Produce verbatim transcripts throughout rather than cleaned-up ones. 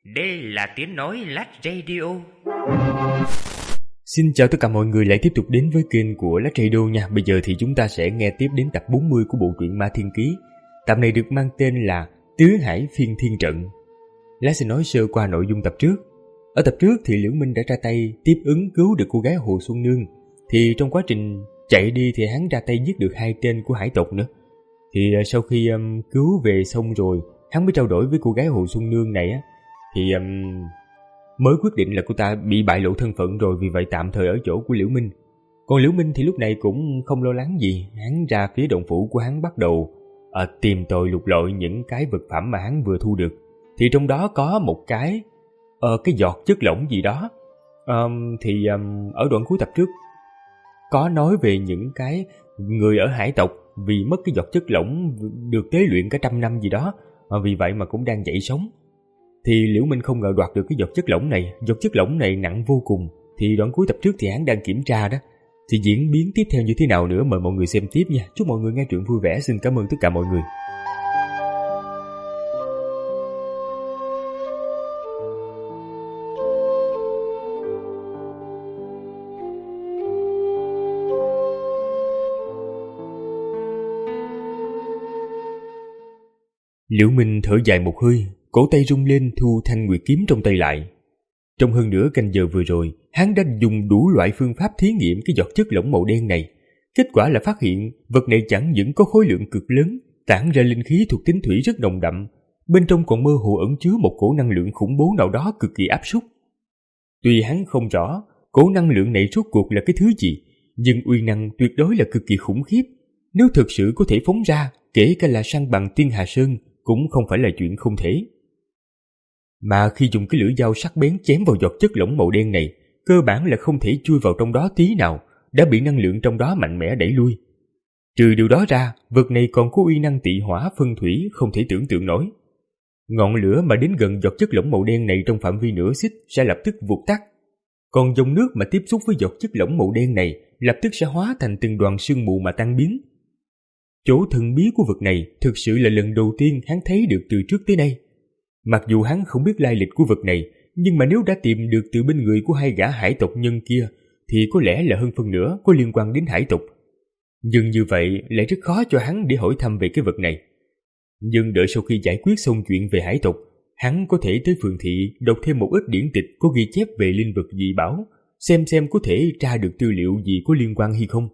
Đây là tiếng nói Lát Radio. Xin chào tất cả mọi người lại tiếp tục đến với kênh của Lát Radio nha. Bây giờ thì chúng ta sẽ nghe tiếp đến tập bốn mươi của bộ truyện Ma Thiên Ký. Tập này được mang tên là Tứ Hải Phiên Thiên Trận. Lát sẽ nói sơ qua nội dung tập trước. Ở tập trước thì Liễu Minh đã ra tay tiếp ứng cứu được cô gái Hồ Xuân Nương. Thì trong quá trình chạy đi thì hắn ra tay giết được hai tên của hải tộc nữa. Thì sau khi um, cứu về xong rồi, hắn mới trao đổi với cô gái Hồ Xuân Nương này á, thì um, mới quyết định là cô ta bị bại lộ thân phận rồi, vì vậy tạm thời ở chỗ của Liễu Minh. Còn Liễu Minh thì lúc này cũng không lo lắng gì, hắn ra phía động phủ của hắn bắt đầu à, tìm tòi lục lọi những cái vật phẩm mà hắn vừa thu được. Thì trong đó có một cái uh, cái giọt chất lỏng gì đó. Um, thì um, ở đoạn cuối tập trước có nói về những cái người ở hải tộc vì mất cái giọt chất lỏng được tế luyện cả trăm năm gì đó, à, vì vậy mà cũng đang dậy sống. Thì Liễu Minh không ngờ đoạt được cái giọt chất lỏng này. Giọt chất lỏng này nặng vô cùng. Thì đoạn cuối tập trước thì hắn đang kiểm tra đó. Thì diễn biến tiếp theo như thế nào nữa mời mọi người xem tiếp nha. Chúc mọi người nghe truyện vui vẻ. Xin cảm ơn tất cả mọi người. Liễu Minh thở dài một hơi, cổ tay rung lên thu thanh nguyệt kiếm trong tay lại. Trong hơn nửa canh giờ vừa rồi, hắn đã dùng đủ loại phương pháp thí nghiệm cái giọt chất lỏng màu đen này. Kết quả là phát hiện vật này chẳng những có khối lượng cực lớn, tản ra linh khí thuộc tính thủy rất nồng đậm, bên trong còn mơ hồ ẩn chứa một cổ năng lượng khủng bố nào đó cực kỳ áp suất. Tuy hắn không rõ cổ năng lượng này rốt cuộc là cái thứ gì, nhưng uy năng tuyệt đối là cực kỳ khủng khiếp. Nếu thực sự có thể phóng ra, kể cả là san bằng Tiên Hà Sơn cũng không phải là chuyện không thể. Mà khi dùng cái lưỡi dao sắc bén chém vào giọt chất lỏng màu đen này, cơ bản là không thể chui vào trong đó tí nào, đã bị năng lượng trong đó mạnh mẽ đẩy lui. Trừ điều đó ra, vật này còn có uy năng tị hỏa phân thủy không thể tưởng tượng nổi. Ngọn lửa mà đến gần giọt chất lỏng màu đen này trong phạm vi nửa xích sẽ lập tức vụt tắt. Còn dòng nước mà tiếp xúc với giọt chất lỏng màu đen này lập tức sẽ hóa thành từng đoàn sương mù mà tan biến. Chỗ thần bí của vật này thực sự là lần đầu tiên hắn thấy được từ trước tới nay. Mặc dù hắn không biết lai lịch của vật này, nhưng mà nếu đã tìm được từ bên người của hai gã hải tộc nhân kia, thì có lẽ là hơn phân nửa có liên quan đến hải tộc. Nhưng như vậy lại rất khó cho hắn để hỏi thăm về cái vật này. Nhưng đợi sau khi giải quyết xong chuyện về hải tộc, hắn có thể tới phường thị đọc thêm một ít điển tịch có ghi chép về linh vật dị bảo, xem xem có thể tra được tư liệu gì có liên quan hay không.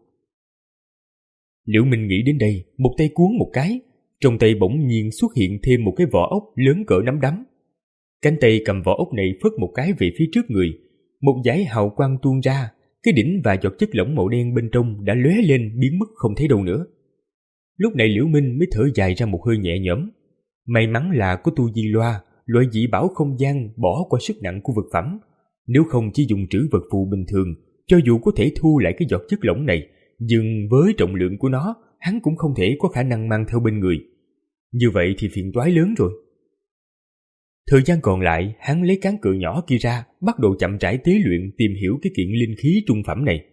Liễu Minh nghĩ đến đây, một tay cuốn một cái, trong tay bỗng nhiên xuất hiện thêm một cái vỏ ốc lớn cỡ nắm đấm. Cánh tay cầm vỏ ốc này phất một cái về phía trước người, một dải hào quang tuôn ra, cái đỉnh và giọt chất lỏng màu đen bên trong đã lóe lên biến mất không thấy đâu nữa. Lúc này Liễu Minh mới thở dài ra một hơi nhẹ nhõm. May mắn là có tu di loa, loại dị bảo không gian bỏ qua sức nặng của vật phẩm, nếu không chỉ dùng trữ vật phù bình thường, cho dù có thể thu lại cái giọt chất lỏng này, nhưng với trọng lượng của nó, hắn cũng không thể có khả năng mang theo bên người. Như vậy thì phiền toái lớn rồi. Thời gian còn lại, hắn lấy cán cự nhỏ kia ra, bắt đầu chậm rãi tế luyện tìm hiểu cái kiện linh khí trung phẩm này.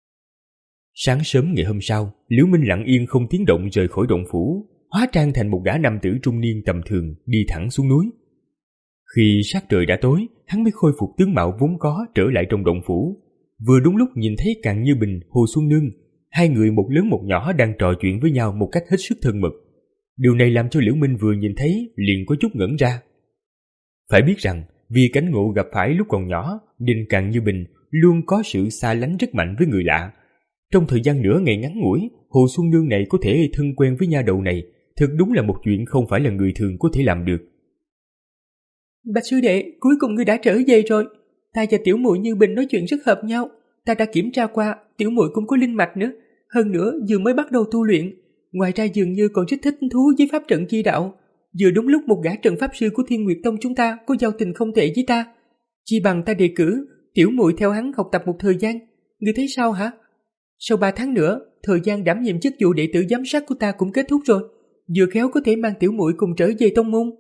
Sáng sớm ngày hôm sau, Liễu Minh lặng yên không tiếng động rời khỏi động phủ, hóa trang thành một gã nam tử trung niên tầm thường, đi thẳng xuống núi. Khi sát trời đã tối, hắn mới khôi phục tướng mạo vốn có trở lại trong động phủ. Vừa đúng lúc nhìn thấy Càn Như Bình, Hồ Xuân Nương, hai người một lớn một nhỏ đang trò chuyện với nhau một cách hết sức thân mật. Điều này làm cho Liễu Minh vừa nhìn thấy liền có chút ngẩn ra. Phải biết rằng vì cảnh ngộ gặp phải lúc còn nhỏ nên Càn Như Bình luôn có sự xa lánh rất mạnh với người lạ. Trong thời gian nửa ngày ngắn ngủi, Hồ Xuân Nương này có thể thân quen với nha đầu này, thực đúng là một chuyện không phải là người thường có thể làm được. Bạch sư đệ, cuối cùng ngươi đã trở về rồi. Ta và tiểu muội Như Bình nói chuyện rất hợp nhau. Ta đã kiểm tra qua, tiểu muội cũng có linh mạch nữa. Hơn nữa vừa mới bắt đầu tu luyện. Ngoài ra dường như còn rất thích thú với pháp trận chi đạo. Vừa đúng lúc một gã trận pháp sư của Thiên Nguyệt Tông chúng ta có giao tình không tệ với ta. Chỉ bằng ta đề cử tiểu muội theo hắn học tập một thời gian. Ngươi thấy sao hả? Sau ba tháng nữa, thời gian đảm nhiệm chức vụ đệ tử giám sát của ta cũng kết thúc rồi. Vừa khéo có thể mang tiểu muội cùng trở về tông môn.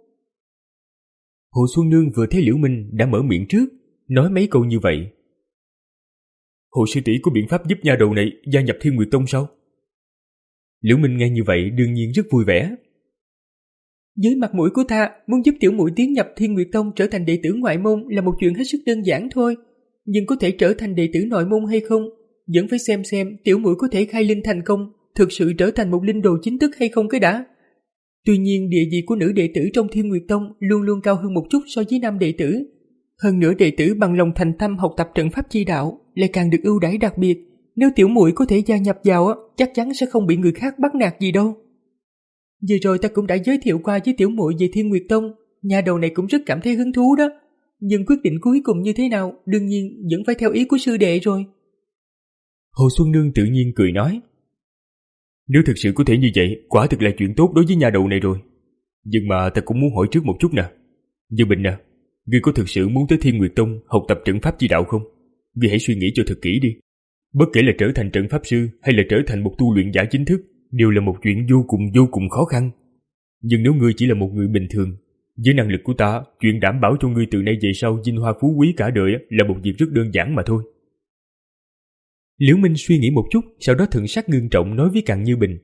Hồ Xuân Nương vừa thấy Liễu Minh đã mở miệng trước, nói mấy câu như vậy. Hồ sư tỷ có biện pháp giúp nha đầu này gia nhập Thiên Nguyệt Tông sao? Liễu Minh nghe như vậy đương nhiên rất vui vẻ. Dưới mặt mũi của ta, muốn giúp tiểu muội tiến nhập Thiên Nguyệt Tông trở thành đệ tử ngoại môn là một chuyện hết sức đơn giản thôi. Nhưng có thể trở thành đệ tử nội môn hay không, vẫn phải xem xem tiểu muội có thể khai linh thành công, thực sự trở thành một linh đồ chính thức hay không cái đã. Tuy nhiên địa vị của nữ đệ tử trong Thiên Nguyệt Tông luôn luôn cao hơn một chút so với nam đệ tử. Hơn nữa đệ tử bằng lòng thành tâm học tập trận pháp chi đạo lại càng được ưu đãi đặc biệt. Nếu tiểu muội có thể gia nhập vào, chắc chắn sẽ không bị người khác bắt nạt gì đâu. Vừa rồi ta cũng đã giới thiệu qua với tiểu muội về Thiên Nguyệt Tông, nhà đầu này cũng rất cảm thấy hứng thú đó. Nhưng quyết định cuối cùng như thế nào, đương nhiên vẫn phải theo ý của sư đệ rồi. Hồ Xuân Nương tự nhiên cười nói, nếu thực sự có thể như vậy, quả thực là chuyện tốt đối với nhà đầu này rồi. Nhưng mà ta cũng muốn hỏi trước một chút nè. Như Bình nè, ngươi có thực sự muốn tới Thiên Nguyệt Tông học tập trận pháp chi đạo không? Ngươi hãy suy nghĩ cho thật kỹ đi. Bất kể là trở thành trận pháp sư hay là trở thành một tu luyện giả chính thức, đều là một chuyện vô cùng vô cùng khó khăn. Nhưng nếu ngươi chỉ là một người bình thường, với năng lực của ta, chuyện đảm bảo cho ngươi từ nay về sau vinh hoa phú quý cả đời là một việc rất đơn giản mà thôi. Liễu Minh suy nghĩ một chút, sau đó thần sắc ngưng trọng nói với Càn Như Bình.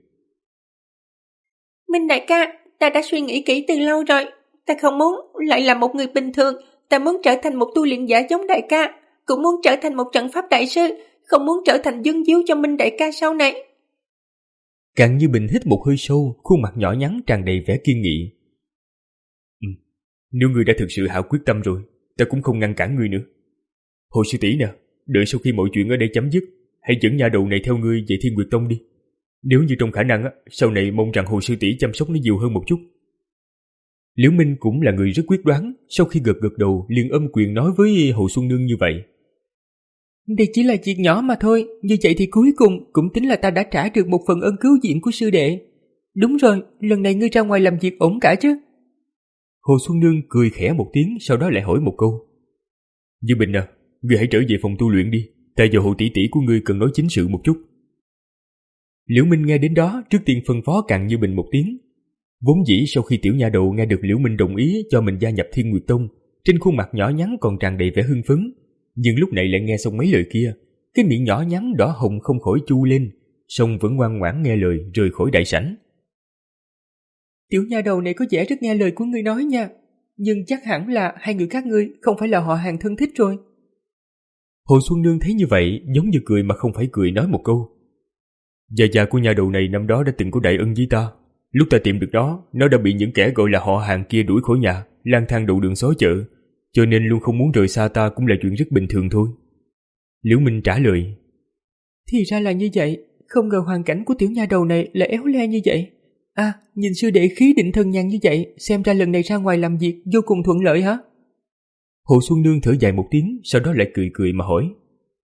Minh đại ca, ta đã suy nghĩ kỹ từ lâu rồi. Ta không muốn lại là một người bình thường, ta muốn trở thành một tu luyện giả giống đại ca, cũng muốn trở thành một trận pháp đại sư, không muốn trở thành dân díu cho Minh đại ca sau này. Càn Như Bình hít một hơi sâu, khuôn mặt nhỏ nhắn tràn đầy vẻ kiên nghị. Ừ, nếu ngươi đã thực sự hạ quyết tâm rồi, ta cũng không ngăn cản ngươi nữa. Hồ sư tỷ nè, đợi sau khi mọi chuyện ở đây chấm dứt, hãy dẫn nhà đầu này theo ngươi về Thiên Nguyệt Tông đi. Nếu như trong khả năng, sau này mong rằng Hồ sư tỷ chăm sóc nó nhiều hơn một chút. Liễu Minh cũng là người rất quyết đoán, sau khi gật gật đầu liền ôm quyền nói với Hồ Xuân Nương như vậy. Đây chỉ là việc nhỏ mà thôi, như vậy thì cuối cùng cũng tính là ta đã trả được một phần ơn cứu viện của sư đệ. Đúng rồi, lần này ngươi ra ngoài làm việc ổn cả chứ? Hồ Xuân Nương cười khẽ một tiếng, sau đó lại hỏi một câu. Như Bình à, ngươi hãy trở về phòng tu luyện đi, ta và Hồ tỷ tỷ của ngươi cần nói chính sự một chút. Liễu Minh nghe đến đó, trước tiên phân phó Càn Như Bình một tiếng. Vốn dĩ sau khi tiểu nha đầu nghe được Liễu Minh đồng ý cho mình gia nhập Thiên Nguyệt Tông, trên khuôn mặt nhỏ nhắn còn tràn đầy vẻ hưng phấn, nhưng lúc này lại nghe xong mấy lời kia, cái miệng nhỏ nhắn đỏ hồng không khỏi chu lên, song vẫn ngoan ngoãn nghe lời rời khỏi đại sảnh. Tiểu nha đầu này có vẻ rất nghe lời của ngươi nói nha, nhưng chắc hẳn là hai người các ngươi không phải là họ hàng thân thích rồi. Hồ Xuân Nương thấy như vậy, giống như cười mà không phải cười, nói một câu. Gia gia của nha đầu này năm đó đã từng có đại ân với ta. Lúc ta tìm được nó, nó đã bị những kẻ gọi là họ hàng kia đuổi khỏi nhà, lang thang đầu đường xó chợ, cho nên luôn không muốn rời xa ta cũng là chuyện rất bình thường thôi. Liễu Minh trả lời. Thì ra là như vậy, không ngờ hoàn cảnh của tiểu nha đầu này là éo le như vậy. À, nhìn sư đệ khí định thần nhàn như vậy, xem ra lần này ra ngoài làm việc vô cùng thuận lợi hả? Hồ Xuân Nương thở dài một tiếng, sau đó lại cười cười mà hỏi.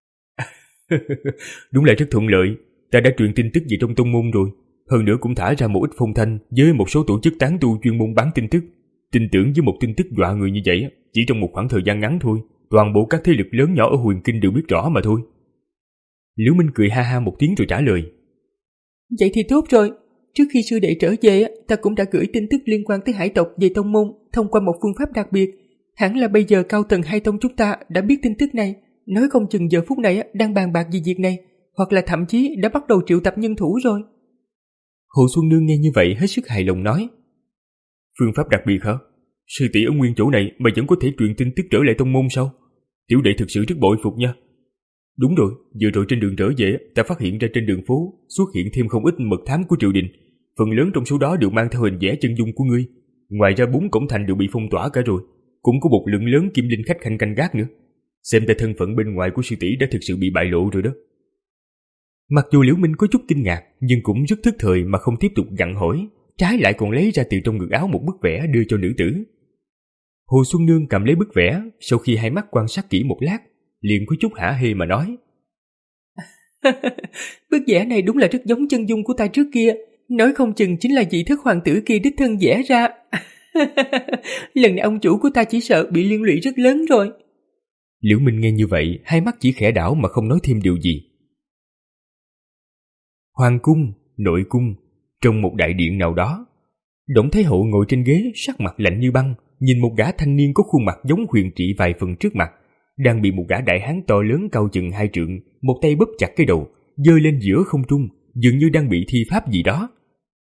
Đúng là rất thuận lợi, ta đã truyền tin tức về trong tông môn rồi, hơn nữa cũng thả ra một ít phong thanh với một số tổ chức tán tu chuyên môn bán tin tức. Tin tưởng với một tin tức dọa người như vậy, chỉ trong một khoảng thời gian ngắn thôi, toàn bộ các thế lực lớn nhỏ ở Huyền Kinh đều biết rõ mà thôi. Liễu Minh cười ha ha một tiếng rồi trả lời. Vậy thì tốt rồi, trước khi sư đệ trở về, ta cũng đã gửi tin tức liên quan tới hải tộc về tông môn thông qua một phương pháp đặc biệt. Hẳn là bây giờ cao tầng hai tông chúng ta đã biết tin tức này, nói không chừng giờ phút này đang bàn bạc về việc này, hoặc là thậm chí đã bắt đầu triệu tập nhân thủ rồi. Hồ Xuân Nương nghe như vậy hết sức hài lòng nói. Phương pháp đặc biệt hả? Sư tỷ ở nguyên chỗ này mà vẫn có thể truyền tin tức trở lại tông môn sao? Tiểu đệ thực sự rất bội phục nha. Đúng rồi, vừa rồi trên đường trở về, ta phát hiện ra trên đường phố xuất hiện thêm không ít mật thám của triều đình. Phần lớn trong số đó đều mang theo hình vẽ chân dung của ngươi. Ngoài ra bốn cổng thành đều bị phong tỏa cả rồi, cũng có một lượng lớn kim linh khách khanh canh gác nữa. Xem ta thân phận bên ngoài của sư tỷ đã thực sự bị bại lộ rồi đó. Mặc dù Liễu Minh có chút kinh ngạc, nhưng cũng rất thức thời mà không tiếp tục gặng hỏi, trái lại còn lấy ra từ trong ngực áo một bức vẽ đưa cho nữ tử. Hồ Xuân Nương cầm lấy bức vẽ, sau khi hai mắt quan sát kỹ một lát, liền có chút hả hê mà nói. Bức vẽ này đúng là rất giống chân dung của ta trước kia, nói không chừng chính là vị thất hoàng tử kia đích thân vẽ ra. Lần này ông chủ của ta chỉ sợ bị liên lụy rất lớn rồi. Liễu Minh nghe như vậy, hai mắt chỉ khẽ đảo mà không nói thêm điều gì. Hoàng cung, nội cung, trong một đại điện nào đó, Đổng Thái Hậu ngồi trên ghế, sắc mặt lạnh như băng, nhìn một gã thanh niên có khuôn mặt giống Huyền Trị vài phần trước mặt, đang bị một gã đại hán to lớn cao chừng hai trượng, một tay bóp chặt cái đầu, giơ lên giữa không trung, dường như đang bị thi pháp gì đó.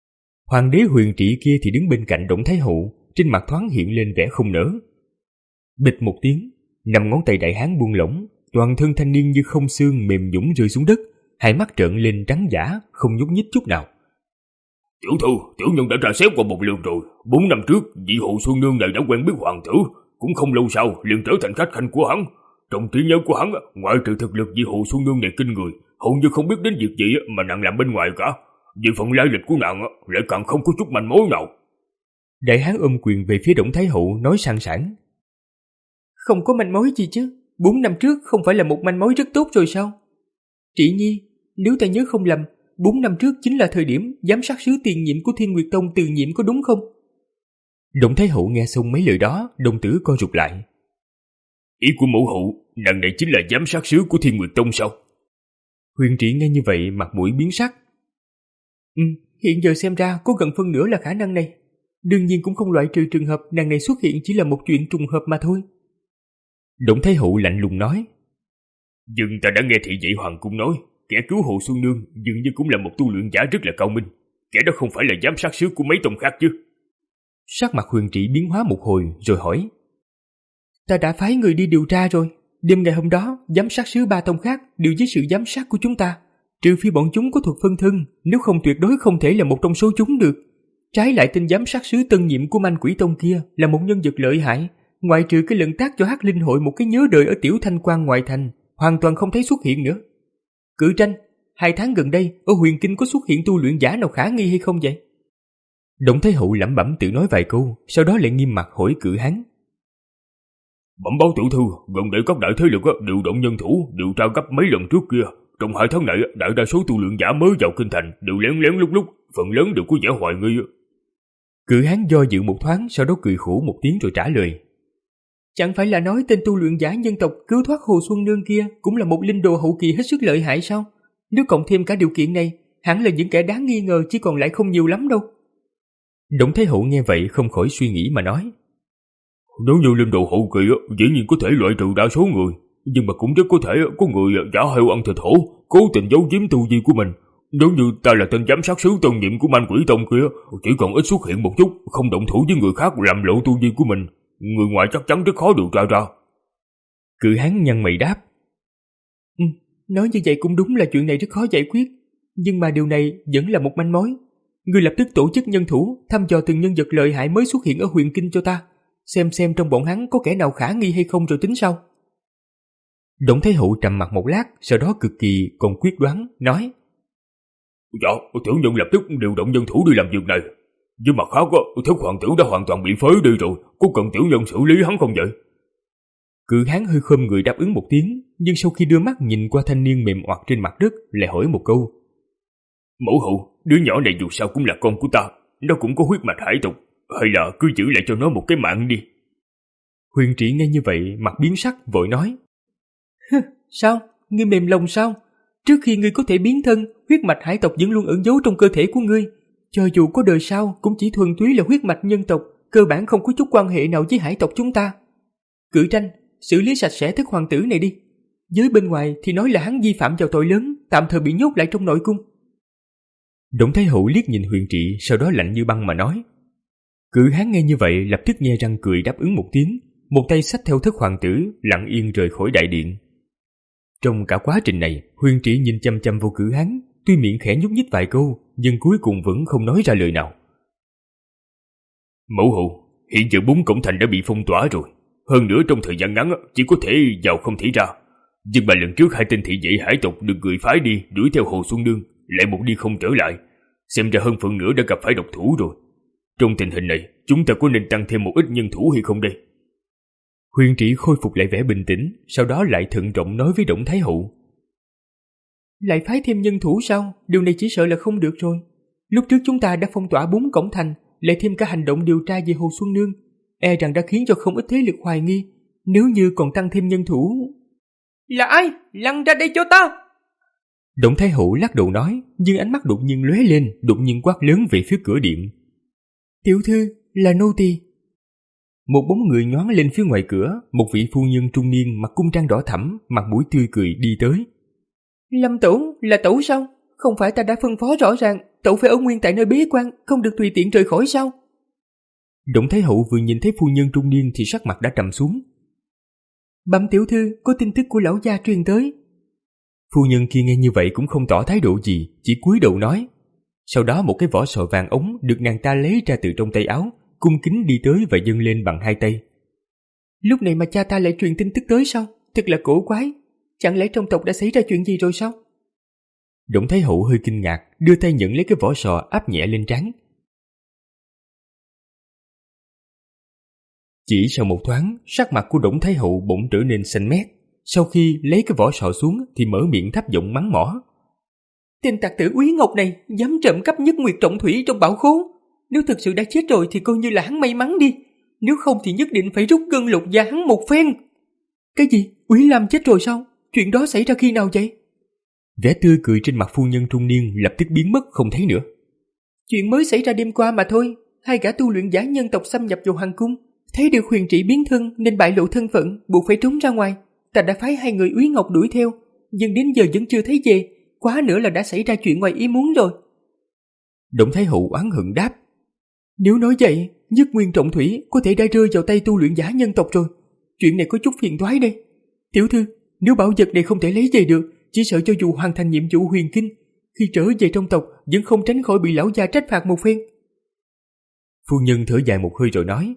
Hoàng đế Huyền Trị kia thì đứng bên cạnh Đổng Thái Hậu, trên mặt thoáng hiện lên vẻ không nỡ. Bịch một tiếng, năm ngón tay đại hán buông lỏng, toàn thân thanh niên như không xương mềm nhũn rơi xuống đất, hai mắt trợn lên trắng dã, không nhúc nhích chút nào. Tiểu thư, tiểu nhân đã tra xét qua một lượt rồi. Bốn năm trước, vị Hồ Xuân Nương này đã quen biết hoàng tử, cũng không lâu sau liền trở thành khách khanh của hắn. Trong trí nhớ của hắn, ngoại trừ thực lực vị Hồ Xuân Nương này kinh người, hầu như không biết đến việc gì mà nàng làm bên ngoài cả. Về phần lai lịch của nàng lại càng không có chút manh mối nào. Đại hán ôm quyền về phía Đổng Thái Hậu nói sang sảng. Không có manh mối gì chứ? Bốn năm trước không phải là một manh mối rất tốt rồi sao? Trị Nhi, nếu ta nhớ không lầm, bốn năm trước chính là thời điểm giám sát sứ tiền nhiệm của Thiên Nguyệt Tông từ nhiệm, có đúng không? Đổng Thái Hậu nghe xong mấy lời đó, đồng tử co rụt lại. Ý của mẫu hậu, nàng này chính là giám sát sứ của Thiên Nguyệt Tông sao? Huyền Trị nghe như vậy mặt mũi biến sắc. Ừ, hiện giờ xem ra có gần phân nửa là khả năng này. Đương nhiên cũng không loại trừ trường hợp nàng này xuất hiện chỉ là một chuyện trùng hợp mà thôi. Đổng Thái Hậu lạnh lùng nói. Nhưng ta đã nghe thị vệ hoàng cung nói, kẻ cứu Hồ Xuân Nương dường như cũng là một tu luyện giả rất là cao minh. Kẻ đó không phải là giám sát sứ của mấy tông khác chứ? Sắc mặt Huyền Trị biến hóa một hồi rồi hỏi. Ta đã phái người đi điều tra rồi. Đêm ngày hôm đó, giám sát sứ ba tông khác đều dưới sự giám sát của chúng ta. Trừ phi bọn chúng có thuật phân thân, nếu không tuyệt đối không thể là một trong số chúng được. Trái lại tên giám sát sứ tân nhiệm của Manh Quỷ Tông kia là một nhân vật lợi hại. Ngoại trừ cái lần tác cho Hắc Linh hội một cái nhớ đời ở Tiểu Thanh Quan ngoại thành, hoàn toàn không thấy xuất hiện nữa. Cự Tranh, hai tháng gần đây ở Huyền Kinh có xuất hiện tu luyện giả nào khả nghi hay không vậy? Đổng Thái Hậu lẩm bẩm tự nói vài câu, sau đó lại nghiêm mặt hỏi Cự Hán. Bẩm báo tiểu thư, gần đây các đại thế lực điều động nhân thủ điều tra gấp mấy lần trước kia. Trong hai tháng này, đại đa số tu luyện giả mới vào kinh thành đều lén lén lúc lúc, phần lớn đều có vẻ hoài nghi. Cự Hán do dự một thoáng, sau đó cười khổ một tiếng rồi trả lời. Chẳng phải là nói tên tu luyện giả nhân tộc cứu thoát Hồ Xuân Nương kia cũng là một linh đồ hậu kỳ hết sức lợi hại sao? Nếu cộng thêm cả điều kiện này, hẳn là những kẻ đáng nghi ngờ chỉ còn lại không nhiều lắm đâu. Đổng Thái Hậu nghe vậy không khỏi suy nghĩ mà nói. Nếu như linh đồ hậu kỳ dĩ nhiên có thể loại trừ đa số người, nhưng mà cũng rất có thể có người giả heo ăn thịt hổ, cố tình giấu giếm tu vi của mình. Nếu như ta là tên giám sát sứ tân nhiệm của Manh Quỷ Tông kia, chỉ còn ít xuất hiện một chút, không động thủ với người khác làm lộ tu vi của mình, người ngoài chắc chắn rất khó điều tra ra. Cự Hán nhăn mày đáp. Ừ, nói như vậy cũng đúng là chuyện này rất khó giải quyết, nhưng mà điều này vẫn là một manh mối. Ngươi lập tức tổ chức nhân thủ thăm dò từng nhân vật lợi hại mới xuất hiện ở Huyền Kinh cho ta, xem xem trong bọn hắn có kẻ nào khả nghi hay không rồi tính sau. Đổng Thái Hậu trầm mặt một lát, sau đó cực kỳ còn quyết đoán nói. Dạ, tiểu nhân lập tức điều động nhân thủ đi làm việc này. Nhưng mà khác, Thất hoàng tử đã hoàn toàn bị phế đi rồi, có cần tiểu nhân xử lý hắn không vậy? Cự Hán hơi khom người đáp ứng một tiếng, nhưng sau khi đưa mắt nhìn qua thanh niên mềm oặt trên mặt đất, lại hỏi một câu. Mẫu hậu, đứa nhỏ này dù sao cũng là con của ta, nó cũng có huyết mạch hải tộc, hay là cứ giữ lại cho nó một cái mạng đi. Huyền Trị nghe như vậy, mặt biến sắc, vội nói. Sao? Ngươi mềm lòng sao? Trước khi ngươi có thể biến thân, huyết mạch hải tộc vẫn luôn ẩn giấu trong cơ thể của ngươi. Cho dù có đời sau, cũng chỉ thuần túy là huyết mạch nhân tộc, cơ bản không có chút quan hệ nào với hải tộc chúng ta. Cự Tranh, xử lý sạch sẽ Thất hoàng tử này đi. Với bên ngoài thì nói là hắn vi phạm vào tội lớn, tạm thời bị nhốt lại trong nội cung. Đổng Thái Hậu liếc nhìn Huyền Trị, sau đó lạnh như băng mà nói. Cự Hán nghe như vậy lập tức nhe răng cười đáp ứng một tiếng, một tay xách theo Thất hoàng tử lặng yên rời khỏi đại điện. Trong cả quá trình này, Huyền Trị nhìn chăm chăm vào Cự Hán, tuy miệng khẽ nhúc nhích vài câu, nhưng cuối cùng vẫn không nói ra lời nào. Mẫu hậu, hiện giờ bốn cổng thành đã bị phong tỏa rồi, hơn nữa trong thời gian ngắn chỉ có thể vào không thể ra. Nhưng mà lần trước hai tên thị vệ hải tộc được người phái đi đuổi theo Hồ Xuân Nương, lại một đi không trở lại, xem ra hơn phần nửa đã gặp phải độc thủ rồi. Trong tình hình này, chúng ta có nên tăng thêm một ít nhân thủ hay không đây? Huyền Trị khôi phục lại vẻ bình tĩnh, sau đó lại thận trọng nói với Đổng Thái Hậu. Lại phái thêm nhân thủ sao? Điều này chỉ sợ là không được rồi. Lúc trước chúng ta đã phong tỏa bốn cổng thành, lại thêm cả hành động điều tra về Hồ Xuân Nương, e rằng đã khiến cho không ít thế lực hoài nghi. Nếu như còn tăng thêm nhân thủ... Là ai? Lăn ra đây cho ta! Đổng Thái Hậu lắc đầu nói, nhưng ánh mắt đột nhiên lóe lên, đột nhiên quát lớn về phía cửa điện. Tiểu thư, là nô tỳ. Một bóng người nhoáng lên phía ngoài cửa, một vị phu nhân trung niên mặc cung trang đỏ thẫm, mặt mũi tươi cười đi tới. Lâm Tẩu, là Tẩu sao? Không phải ta đã phân phó rõ ràng cậu phải ở nguyên tại nơi bế quan, không được tùy tiện rời khỏi sao? Đổng Thái Hậu vừa nhìn thấy phu nhân trung niên thì sắc mặt đã trầm xuống. Bẩm tiểu thư, có tin tức của lão gia truyền tới. Phu nhân kia nghe như vậy cũng không tỏ thái độ gì, chỉ cúi đầu nói. Sau đó một cái vỏ sò vàng ống được nàng ta lấy ra từ trong tay áo, cung kính đi tới và dâng lên bằng hai tay. Lúc này mà cha ta lại truyền tin tức tới sao? Thật là cổ quái. Chẳng lẽ trong tộc đã xảy ra chuyện gì rồi sao? Đổng Thái Hậu hơi kinh ngạc, đưa tay nhận lấy cái vỏ sò áp nhẹ lên trán. Chỉ sau một thoáng, sắc mặt của Đổng Thái Hậu bỗng trở nên xanh mét. Sau khi lấy cái vỏ sò xuống thì mở miệng thấp giọng mắng mỏ. Tên tặc tử Úy Ngọc này dám trộm cắp nhất nguyệt trọng thủy trong bảo khố. Nếu thực sự đã chết rồi thì coi như là hắn may mắn đi. Nếu không thì nhất định phải rút gân lột da hắn một phen. Cái gì? Úy Lam chết rồi sao? Chuyện đó xảy ra khi nào vậy? Vẻ tươi cười trên mặt phu nhân trung niên lập tức biến mất không thấy nữa. Chuyện mới xảy ra đêm qua mà thôi. Hai gã tu luyện giả nhân tộc xâm nhập vào hoàng cung, thấy được huyền trị biến thân nên bại lộ thân phận, buộc phải trốn ra ngoài. Ta đã phái hai người Úy Ngọc đuổi theo, nhưng đến giờ vẫn chưa thấy về. Quá nữa là đã xảy ra chuyện ngoài ý muốn rồi. Đổng Thái Hậu oán hận đáp. Nếu nói vậy, nhất nguyên trọng thủy có thể đã rơi vào tay tu luyện giả nhân tộc rồi. Chuyện này có chút phiền toái đây. Tiểu thư, nếu bảo vật này không thể lấy về được, chỉ sợ cho dù hoàn thành nhiệm vụ huyền kinh, khi trở về trong tộc vẫn không tránh khỏi bị lão gia trách phạt một phen. Phu nhân thở dài một hơi rồi nói.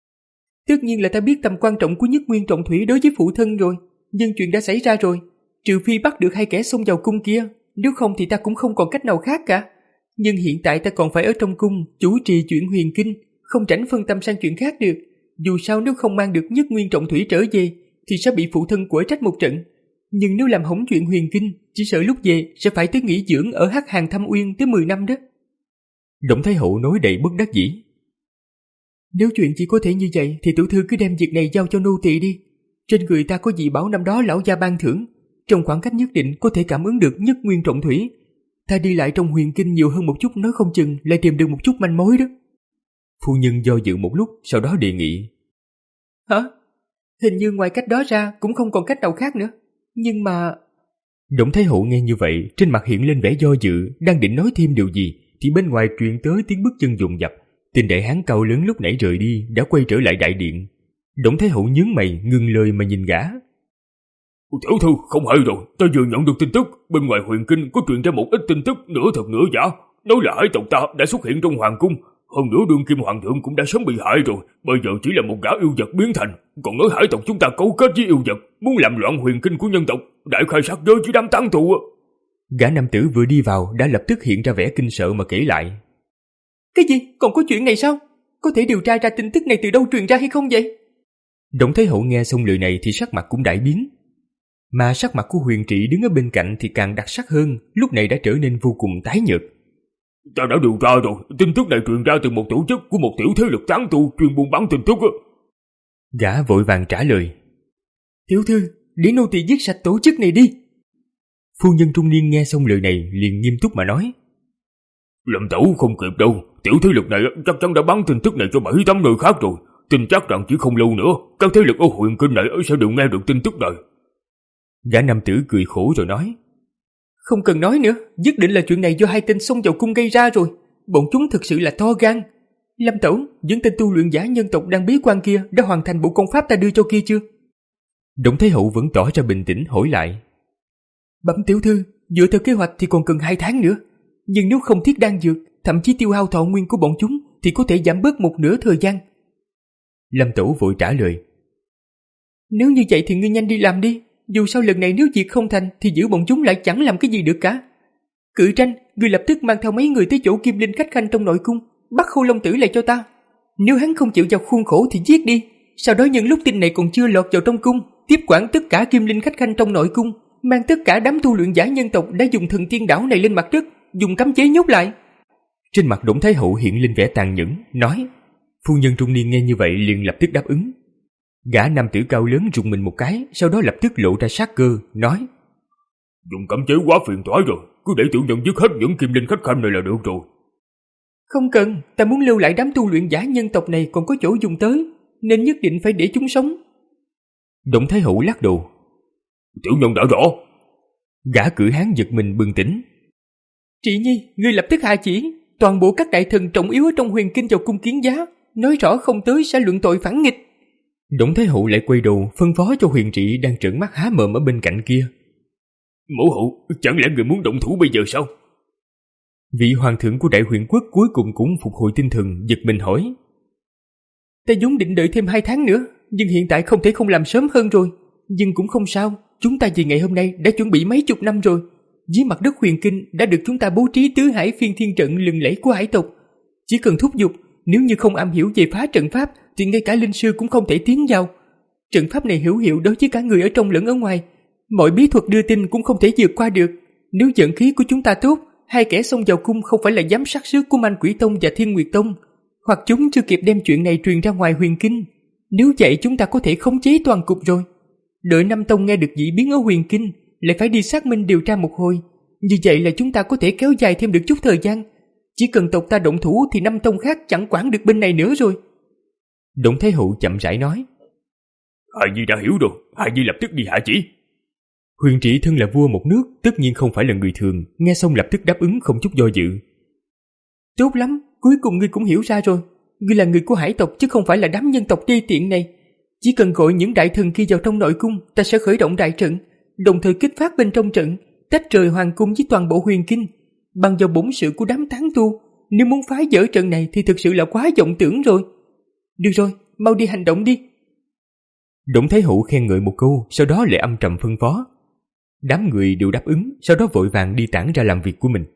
Tất nhiên là ta biết tầm quan trọng của nhất nguyên trọng thủy đối với phụ thân rồi, nhưng chuyện đã xảy ra rồi. Trừ phi bắt được hai kẻ xông vào cung kia, nếu không thì ta cũng không còn cách nào khác cả. Nhưng hiện tại ta còn phải ở trong cung chủ trì chuyện huyền kinh, không tránh phân tâm sang chuyện khác được. Dù sao nếu không mang được nhất nguyên trọng thủy trở về thì sẽ bị phụ thân quở trách một trận. Nhưng nếu làm hỏng chuyện huyền kinh, chỉ sợ lúc về sẽ phải tới nghỉ dưỡng ở Hắc Hàng Thâm Uyên tới mười năm đó. Đổng Thái Hậu nói đầy bất đắc dĩ. Nếu chuyện chỉ có thể như vậy thì tiểu thư cứ đem việc này giao cho nô tỳ đi. Trên người ta có dị bảo năm đó lão gia ban thưởng, trong khoảng cách nhất định có thể cảm ứng được nhất nguyên trọng thủy. Ta đi lại trong huyền kinh nhiều hơn một chút, nói không chừng lại tìm được một chút manh mối đó. Phu nhân do dự một lúc, sau đó đề nghị. Hả? Hình như ngoài cách đó ra cũng không còn cách nào khác nữa. Nhưng mà... Đổng Thái Hậu nghe như vậy, trên mặt hiện lên vẻ do dự, đang định nói thêm điều gì thì bên ngoài truyền tới tiếng bước chân dồn dập. Tên đại hán cao lớn lúc nãy rời đi đã quay trở lại đại điện. Đổng Thái Hậu nhướng mày ngừng lời mà nhìn gã. Tiểu thư, không hay rồi, ta vừa nhận được tin tức, bên ngoài huyền kinh có truyền ra một ít tin tức nửa thật nửa giả, nói là hải tộc ta đã xuất hiện trong hoàng cung, hơn nữa đương kim hoàng thượng cũng đã sớm bị hại rồi, bây giờ chỉ là một gã yêu vật biến thành, còn nói hải tộc chúng ta cấu kết với yêu vật, muốn làm loạn huyền kinh của nhân tộc, đại khai sát giới chỉ đám tán tù. Gã nam tử vừa đi vào đã lập tức hiện ra vẻ kinh sợ mà kể lại. Cái gì? Còn có chuyện này sao? Có thể điều tra ra tin tức này từ đâu truyền ra hay không vậy? Đổng Thái Hậu nghe xong lời này thì sắc mặt cũng đại biến. Mà sắc mặt của Huyền Trị đứng ở bên cạnh thì càng đặc sắc hơn, lúc này đã trở nên vô cùng tái nhợt. Ta đã điều tra rồi, tin tức này truyền ra từ một tổ chức của một tiểu thế lực tán tu chuyên buôn bán tin tức. Gã vội vàng trả lời. Tiểu thư, để nô tỳ giết sạch tổ chức này đi. Phu nhân trung niên nghe xong lời này liền nghiêm túc mà nói. Lâm tẩu không kịp đâu, tiểu thế lực này chắc chắn đã bán tin tức này cho bảy tám nơi khác rồi. Tin chắc rằng chỉ không lâu nữa, các thế lực ở huyền kinh này sẽ đều nghe được tin tức này. Gã nam tử cười khổ rồi nói. Không cần nói nữa, nhất định là chuyện này do hai tên xông vào cung gây ra rồi. Bọn chúng thực sự là to gan. Lâm tẩu, những tên tu luyện giả nhân tộc đang bí quan kia đã hoàn thành bộ công pháp ta đưa cho kia chưa? Đổng Thái Hậu vẫn tỏ ra bình tĩnh hỏi lại. Bẩm tiểu thư, dựa theo kế hoạch thì còn cần hai tháng nữa. Nhưng nếu không thiết đan dược, thậm chí tiêu hao thọ nguyên của bọn chúng thì có thể giảm bớt một nửa thời gian. Lâm Tẩu vội trả lời. Nếu như vậy thì ngươi nhanh đi làm đi. Dù sao lần này nếu việc không thành thì giữ bọn chúng lại chẳng làm cái gì được cả. Cự Tranh, ngươi lập tức mang theo mấy người tới chỗ Kim Linh khách khanh trong nội cung, bắt Khâu Long Tử lại cho ta. Nếu hắn không chịu vào khuôn khổ thì giết đi. Sau đó nhân lúc tin này còn chưa lọt vào trong cung, tiếp quản tất cả Kim Linh khách khanh trong nội cung, mang tất cả đám tu luyện giả nhân tộc đã dùng thần tiên đảo này lên mặt đất, dùng cấm chế nhốt lại. Trên mặt Đổng Thái Hậu hiện lên vẻ tàn nhẫn, nói. Phu nhân trung niên nghe như vậy liền lập tức đáp ứng. Gã nam tử cao lớn rùng mình một cái, sau đó lập tức lộ ra sát cơ, nói. Dùng cấm chế quá phiền toái rồi, cứ để tiểu nhân dứt hết những Kim Linh khách khanh này là được rồi. Không cần, ta muốn lưu lại đám tu luyện giả nhân tộc này còn có chỗ dùng tới, nên nhất định phải để chúng sống. Đổng Thái Hậu lắc đầu. Tiểu nhân đã rõ. Gã cử hán giật mình bừng tỉnh. Trị Nhi, ngươi lập tức hạ chỉ, toàn bộ các đại thần trọng yếu ở trong huyền kinh vào cung kiến giá, nói rõ không tới sẽ luận tội phản nghịch. Đổng Thái Hậu lại quay đầu phân phó cho Huyền Trị đang trợn mắt há mồm ở bên cạnh kia. Mẫu hậu, chẳng lẽ người muốn động thủ bây giờ sao? Vị hoàng thượng của Đại Huyền Quốc cuối cùng cũng phục hồi tinh thần, giật mình hỏi. Ta vốn định đợi thêm hai tháng nữa, nhưng hiện tại không thể không làm sớm hơn rồi. Nhưng cũng không sao, chúng ta vì ngày hôm nay đã chuẩn bị mấy chục năm rồi. Dưới mặt đất huyền kinh đã được chúng ta bố trí tứ hải phiên thiên trận lừng lẫy của hải tộc. Chỉ cần thúc giục, nếu như không am hiểu về phá trận pháp thì ngay cả linh sư cũng không thể tiến vào. Trận pháp này hữu hiệu đối với cả người ở trong lẫn ở ngoài. Mọi bí thuật đưa tin cũng không thể vượt qua được. Nếu vận khí của chúng ta tốt, hai kẻ xông vào cung không phải là giám sát sứ của Man Quỷ Tông và Thiên Nguyệt Tông, hoặc chúng chưa kịp đem chuyện này truyền ra ngoài huyền kinh. Nếu vậy chúng ta có thể khống chế toàn cục rồi. Đợi Nam Tông nghe được dị biến ở huyền kinh, lại phải đi xác minh điều tra một hồi. Như vậy là chúng ta có thể kéo dài thêm được chút thời gian. Chỉ cần tộc ta động thủ thì năm tông khác chẳng quản được bên này nữa rồi. Đổng Thái Hậu chậm rãi nói. Hài Nhi đã hiểu rồi, Hài Nhi lập tức đi hạ chỉ. Huyền Trị thân là vua một nước, tất nhiên không phải là người thường, nghe xong lập tức đáp ứng không chút do dự. Tốt lắm, cuối cùng ngươi cũng hiểu ra rồi. Ngươi là người của hải tộc chứ không phải là đám nhân tộc đê tiện này. Chỉ cần gọi những đại thần kia vào trong nội cung, ta sẽ khởi động đại trận, đồng thời kích phát bên trong trận, tách rời hoàng cung với toàn bộ huyền kinh. Bằng vào bổn sự của đám tán tu, nếu muốn phá vỡ trận này thì thực sự là quá vọng tưởng rồi. Được rồi, mau đi hành động đi. Đổng Thái Hậu khen ngợi một câu, sau đó lại âm trầm phân phó. Đám người đều đáp ứng, sau đó vội vàng đi tản ra làm việc của mình.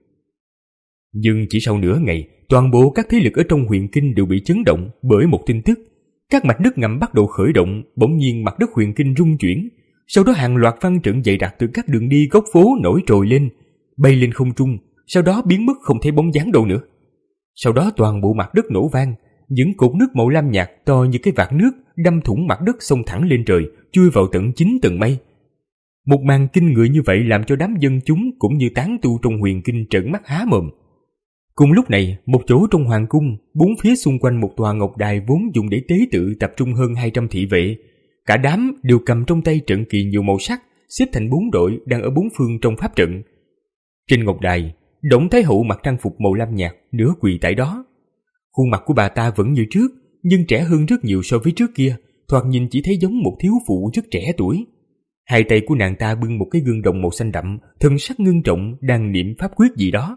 Nhưng chỉ sau nửa ngày, toàn bộ các thế lực ở trong huyền kinh đều bị chấn động bởi một tin tức. Các mạch nước ngầm bắt đầu khởi động, bỗng nhiên mặt đất huyền kinh rung chuyển. Sau đó hàng loạt văn trận dày đặc từ các đường đi góc phố nổi trồi lên, bay lên không trung, sau đó biến mất không thấy bóng dáng đâu nữa. Sau đó toàn bộ mặt đất nổ vang, những cột nước màu lam nhạt to như cái vạt nước đâm thủng mặt đất xông thẳng lên trời, chui vào tận chín tầng mây. Một màn kinh người như vậy làm cho đám dân chúng cũng như tán tu trong huyền kinh trợn mắt há mồm. Cùng lúc này, một chỗ trong hoàng cung, bốn phía xung quanh một tòa ngọc đài vốn dùng để tế tự tập trung hơn hai trăm thị vệ. Cả đám đều cầm trong tay trận kỳ nhiều màu sắc, xếp thành bốn đội đang ở bốn phương trong pháp trận. Trên ngọc đài, Đổng Thái Hậu mặc trang phục màu lam nhạt, nửa quỳ tại đó. Khuôn mặt của bà ta vẫn như trước, nhưng trẻ hơn rất nhiều so với trước kia, thoạt nhìn chỉ thấy giống một thiếu phụ rất trẻ tuổi. Hai tay của nàng ta bưng một cái gương đồng màu xanh đậm, thân sắc ngưng trọng đang niệm pháp quyết gì đó.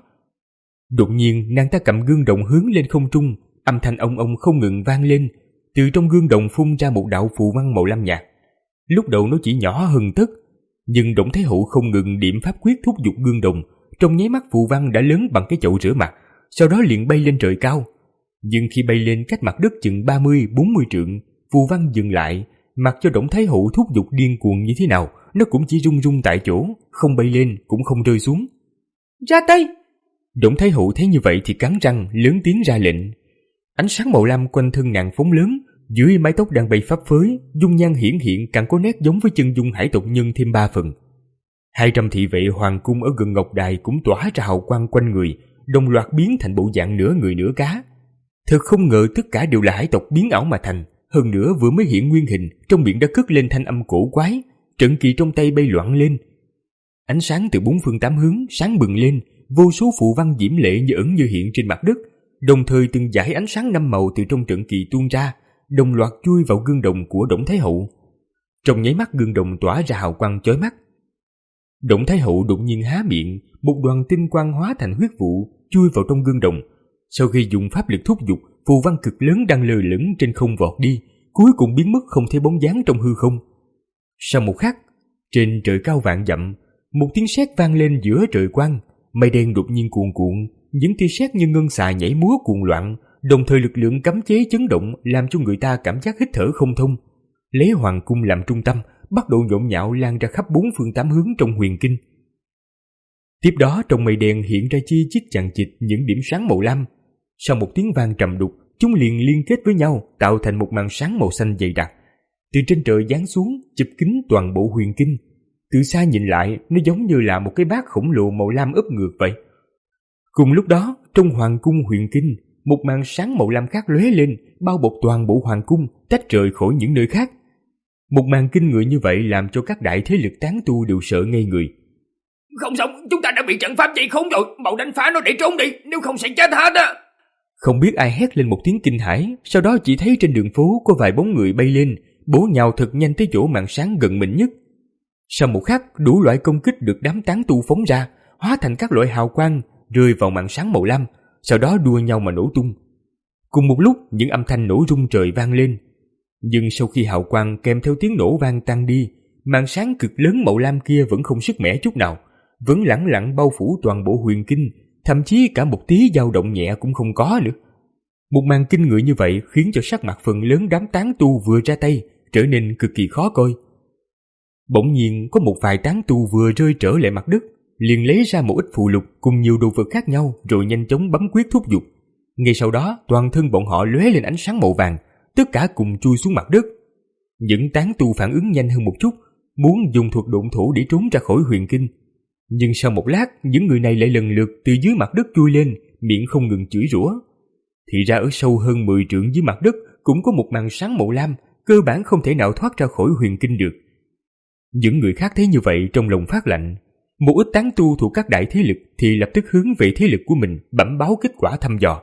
Đột nhiên nàng ta cầm gương đồng hướng lên không trung, âm thanh ông ông không ngừng vang lên. Từ trong gương đồng phun ra một đạo phù văn màu lam nhạt. Lúc đầu nó chỉ nhỏ hơn tấc, nhưng Đổng Thái Hậu không ngừng niệm pháp quyết thúc giục gương đồng, trong nháy mắt phù văn đã lớn bằng cái chậu rửa mặt, sau đó liền bay lên trời cao. Nhưng khi bay lên cách mặt đất chừng ba mươi bốn mươi trượng, phù văn dừng lại, mặc cho Đổng Thái Hậu thúc giục điên cuồng như thế nào, nó cũng chỉ rung rung tại chỗ, không bay lên cũng không rơi xuống. Ra tay! Đổng Thái Hậu thấy như vậy thì cắn răng lớn tiếng ra lệnh. Ánh sáng màu lam quanh thân nàng phóng lớn, dưới mái tóc đang bay phấp phới, dung nhan hiển hiện càng có nét giống với chân dung hải tộc nhân thêm ba phần. Hai trăm thị vệ hoàng cung ở gần ngọc đài cũng tỏa ra hào quang quanh người, đồng loạt biến thành bộ dạng nửa người nửa cá. Thật không ngờ tất cả đều là hải tộc biến ảo mà thành, hơn nữa vừa mới hiện nguyên hình, trong miệng đã cất lên thanh âm cổ quái, trận kỳ trong tay bay loạn lên. Ánh sáng từ bốn phương tám hướng sáng bừng lên, vô số phù văn diễm lệ như ẩn như hiện trên mặt đất, đồng thời từng dải ánh sáng năm màu từ trong trận kỳ tuôn ra, đồng loạt chui vào gương đồng của Đổng Thái Hậu. Trong nháy mắt gương đồng tỏa ra hào quang chói mắt. Đổng Thái Hậu đột nhiên há miệng, một đoàn tinh quang hóa thành huyết vụ chui vào trong gương đồng. Sau khi dùng pháp lực thúc giục, phù văn cực lớn đang lơ lửng trên không vọt đi, cuối cùng biến mất không thấy bóng dáng trong hư không. Sau một khắc, trên trời cao vạn dặm, một tiếng sét vang lên giữa trời quang, mây đen đột nhiên cuồn cuộn, những tia sét như ngân xà nhảy múa cuồng loạn, đồng thời lực lượng cấm chế chấn động làm cho người ta cảm giác hít thở không thông. Lấy hoàng cung làm trung tâm, bắt đầu nhộn nhạo lan ra khắp bốn phương tám hướng trong huyền kinh. Tiếp đó trong mây đen hiện ra chi chít chằng chịt những điểm sáng màu lam. Sau một tiếng vang trầm đục, chúng liền liên kết với nhau tạo thành một màn sáng màu xanh dày đặc. Từ trên trời giáng xuống, chụp kín toàn bộ huyền kinh. Từ xa nhìn lại, nó giống như là một cái bát khổng lồ màu lam úp ngược vậy. Cùng lúc đó, trong hoàng cung huyền kinh, một màn sáng màu lam khác lóe lên, bao bọc toàn bộ hoàng cung, tách rời khỏi những nơi khác. Một màn kinh người như vậy làm cho các đại thế lực tán tu đều sợ ngây người. Không xong, chúng ta đã bị trận pháp dây khốn rồi, mau đánh phá nó để trốn đi, nếu không sẽ chết hết á. Không biết ai hét lên một tiếng kinh hãi, sau đó chỉ thấy trên đường phố có vài bóng người bay lên, bổ nhào thật nhanh tới chỗ màn sáng gần mình nhất. Sau một khắc, đủ loại công kích được đám tán tu phóng ra, hóa thành các loại hào quang rơi vào màn sáng màu lam, sau đó đua nhau mà nổ tung. Cùng một lúc, những âm thanh nổ rung trời vang lên. Nhưng sau khi hào quang kèm theo tiếng nổ vang tan đi, màn sáng cực lớn màu lam kia vẫn không sức mẻ chút nào, vẫn lẳng lặng bao phủ toàn bộ huyền kinh, thậm chí cả một tí dao động nhẹ cũng không có nữa. Một màn kinh người như vậy khiến cho sắc mặt phần lớn đám tán tu vừa ra tay trở nên cực kỳ khó coi. Bỗng nhiên có một vài tán tu vừa rơi trở lại mặt đất, liền lấy ra một ít phù lục cùng nhiều đồ vật khác nhau rồi nhanh chóng bấm quyết thúc giục. Ngay sau đó, toàn thân bọn họ lóe lên ánh sáng màu vàng, tất cả cùng chui xuống mặt đất. Những tán tu phản ứng nhanh hơn một chút, muốn dùng thuật độn thổ để trốn ra khỏi huyền kinh. Nhưng sau một lát, những người này lại lần lượt từ dưới mặt đất chui lên, miệng không ngừng chửi rủa. Thì ra ở sâu hơn mười trượng dưới mặt đất cũng có một màn sáng màu lam, cơ bản không thể nào thoát ra khỏi huyền kinh được. Những người khác thấy như vậy trong lòng phát lạnh. Một ít tán tu thuộc các đại thế lực thì lập tức hướng về thế lực của mình bẩm báo kết quả thăm dò.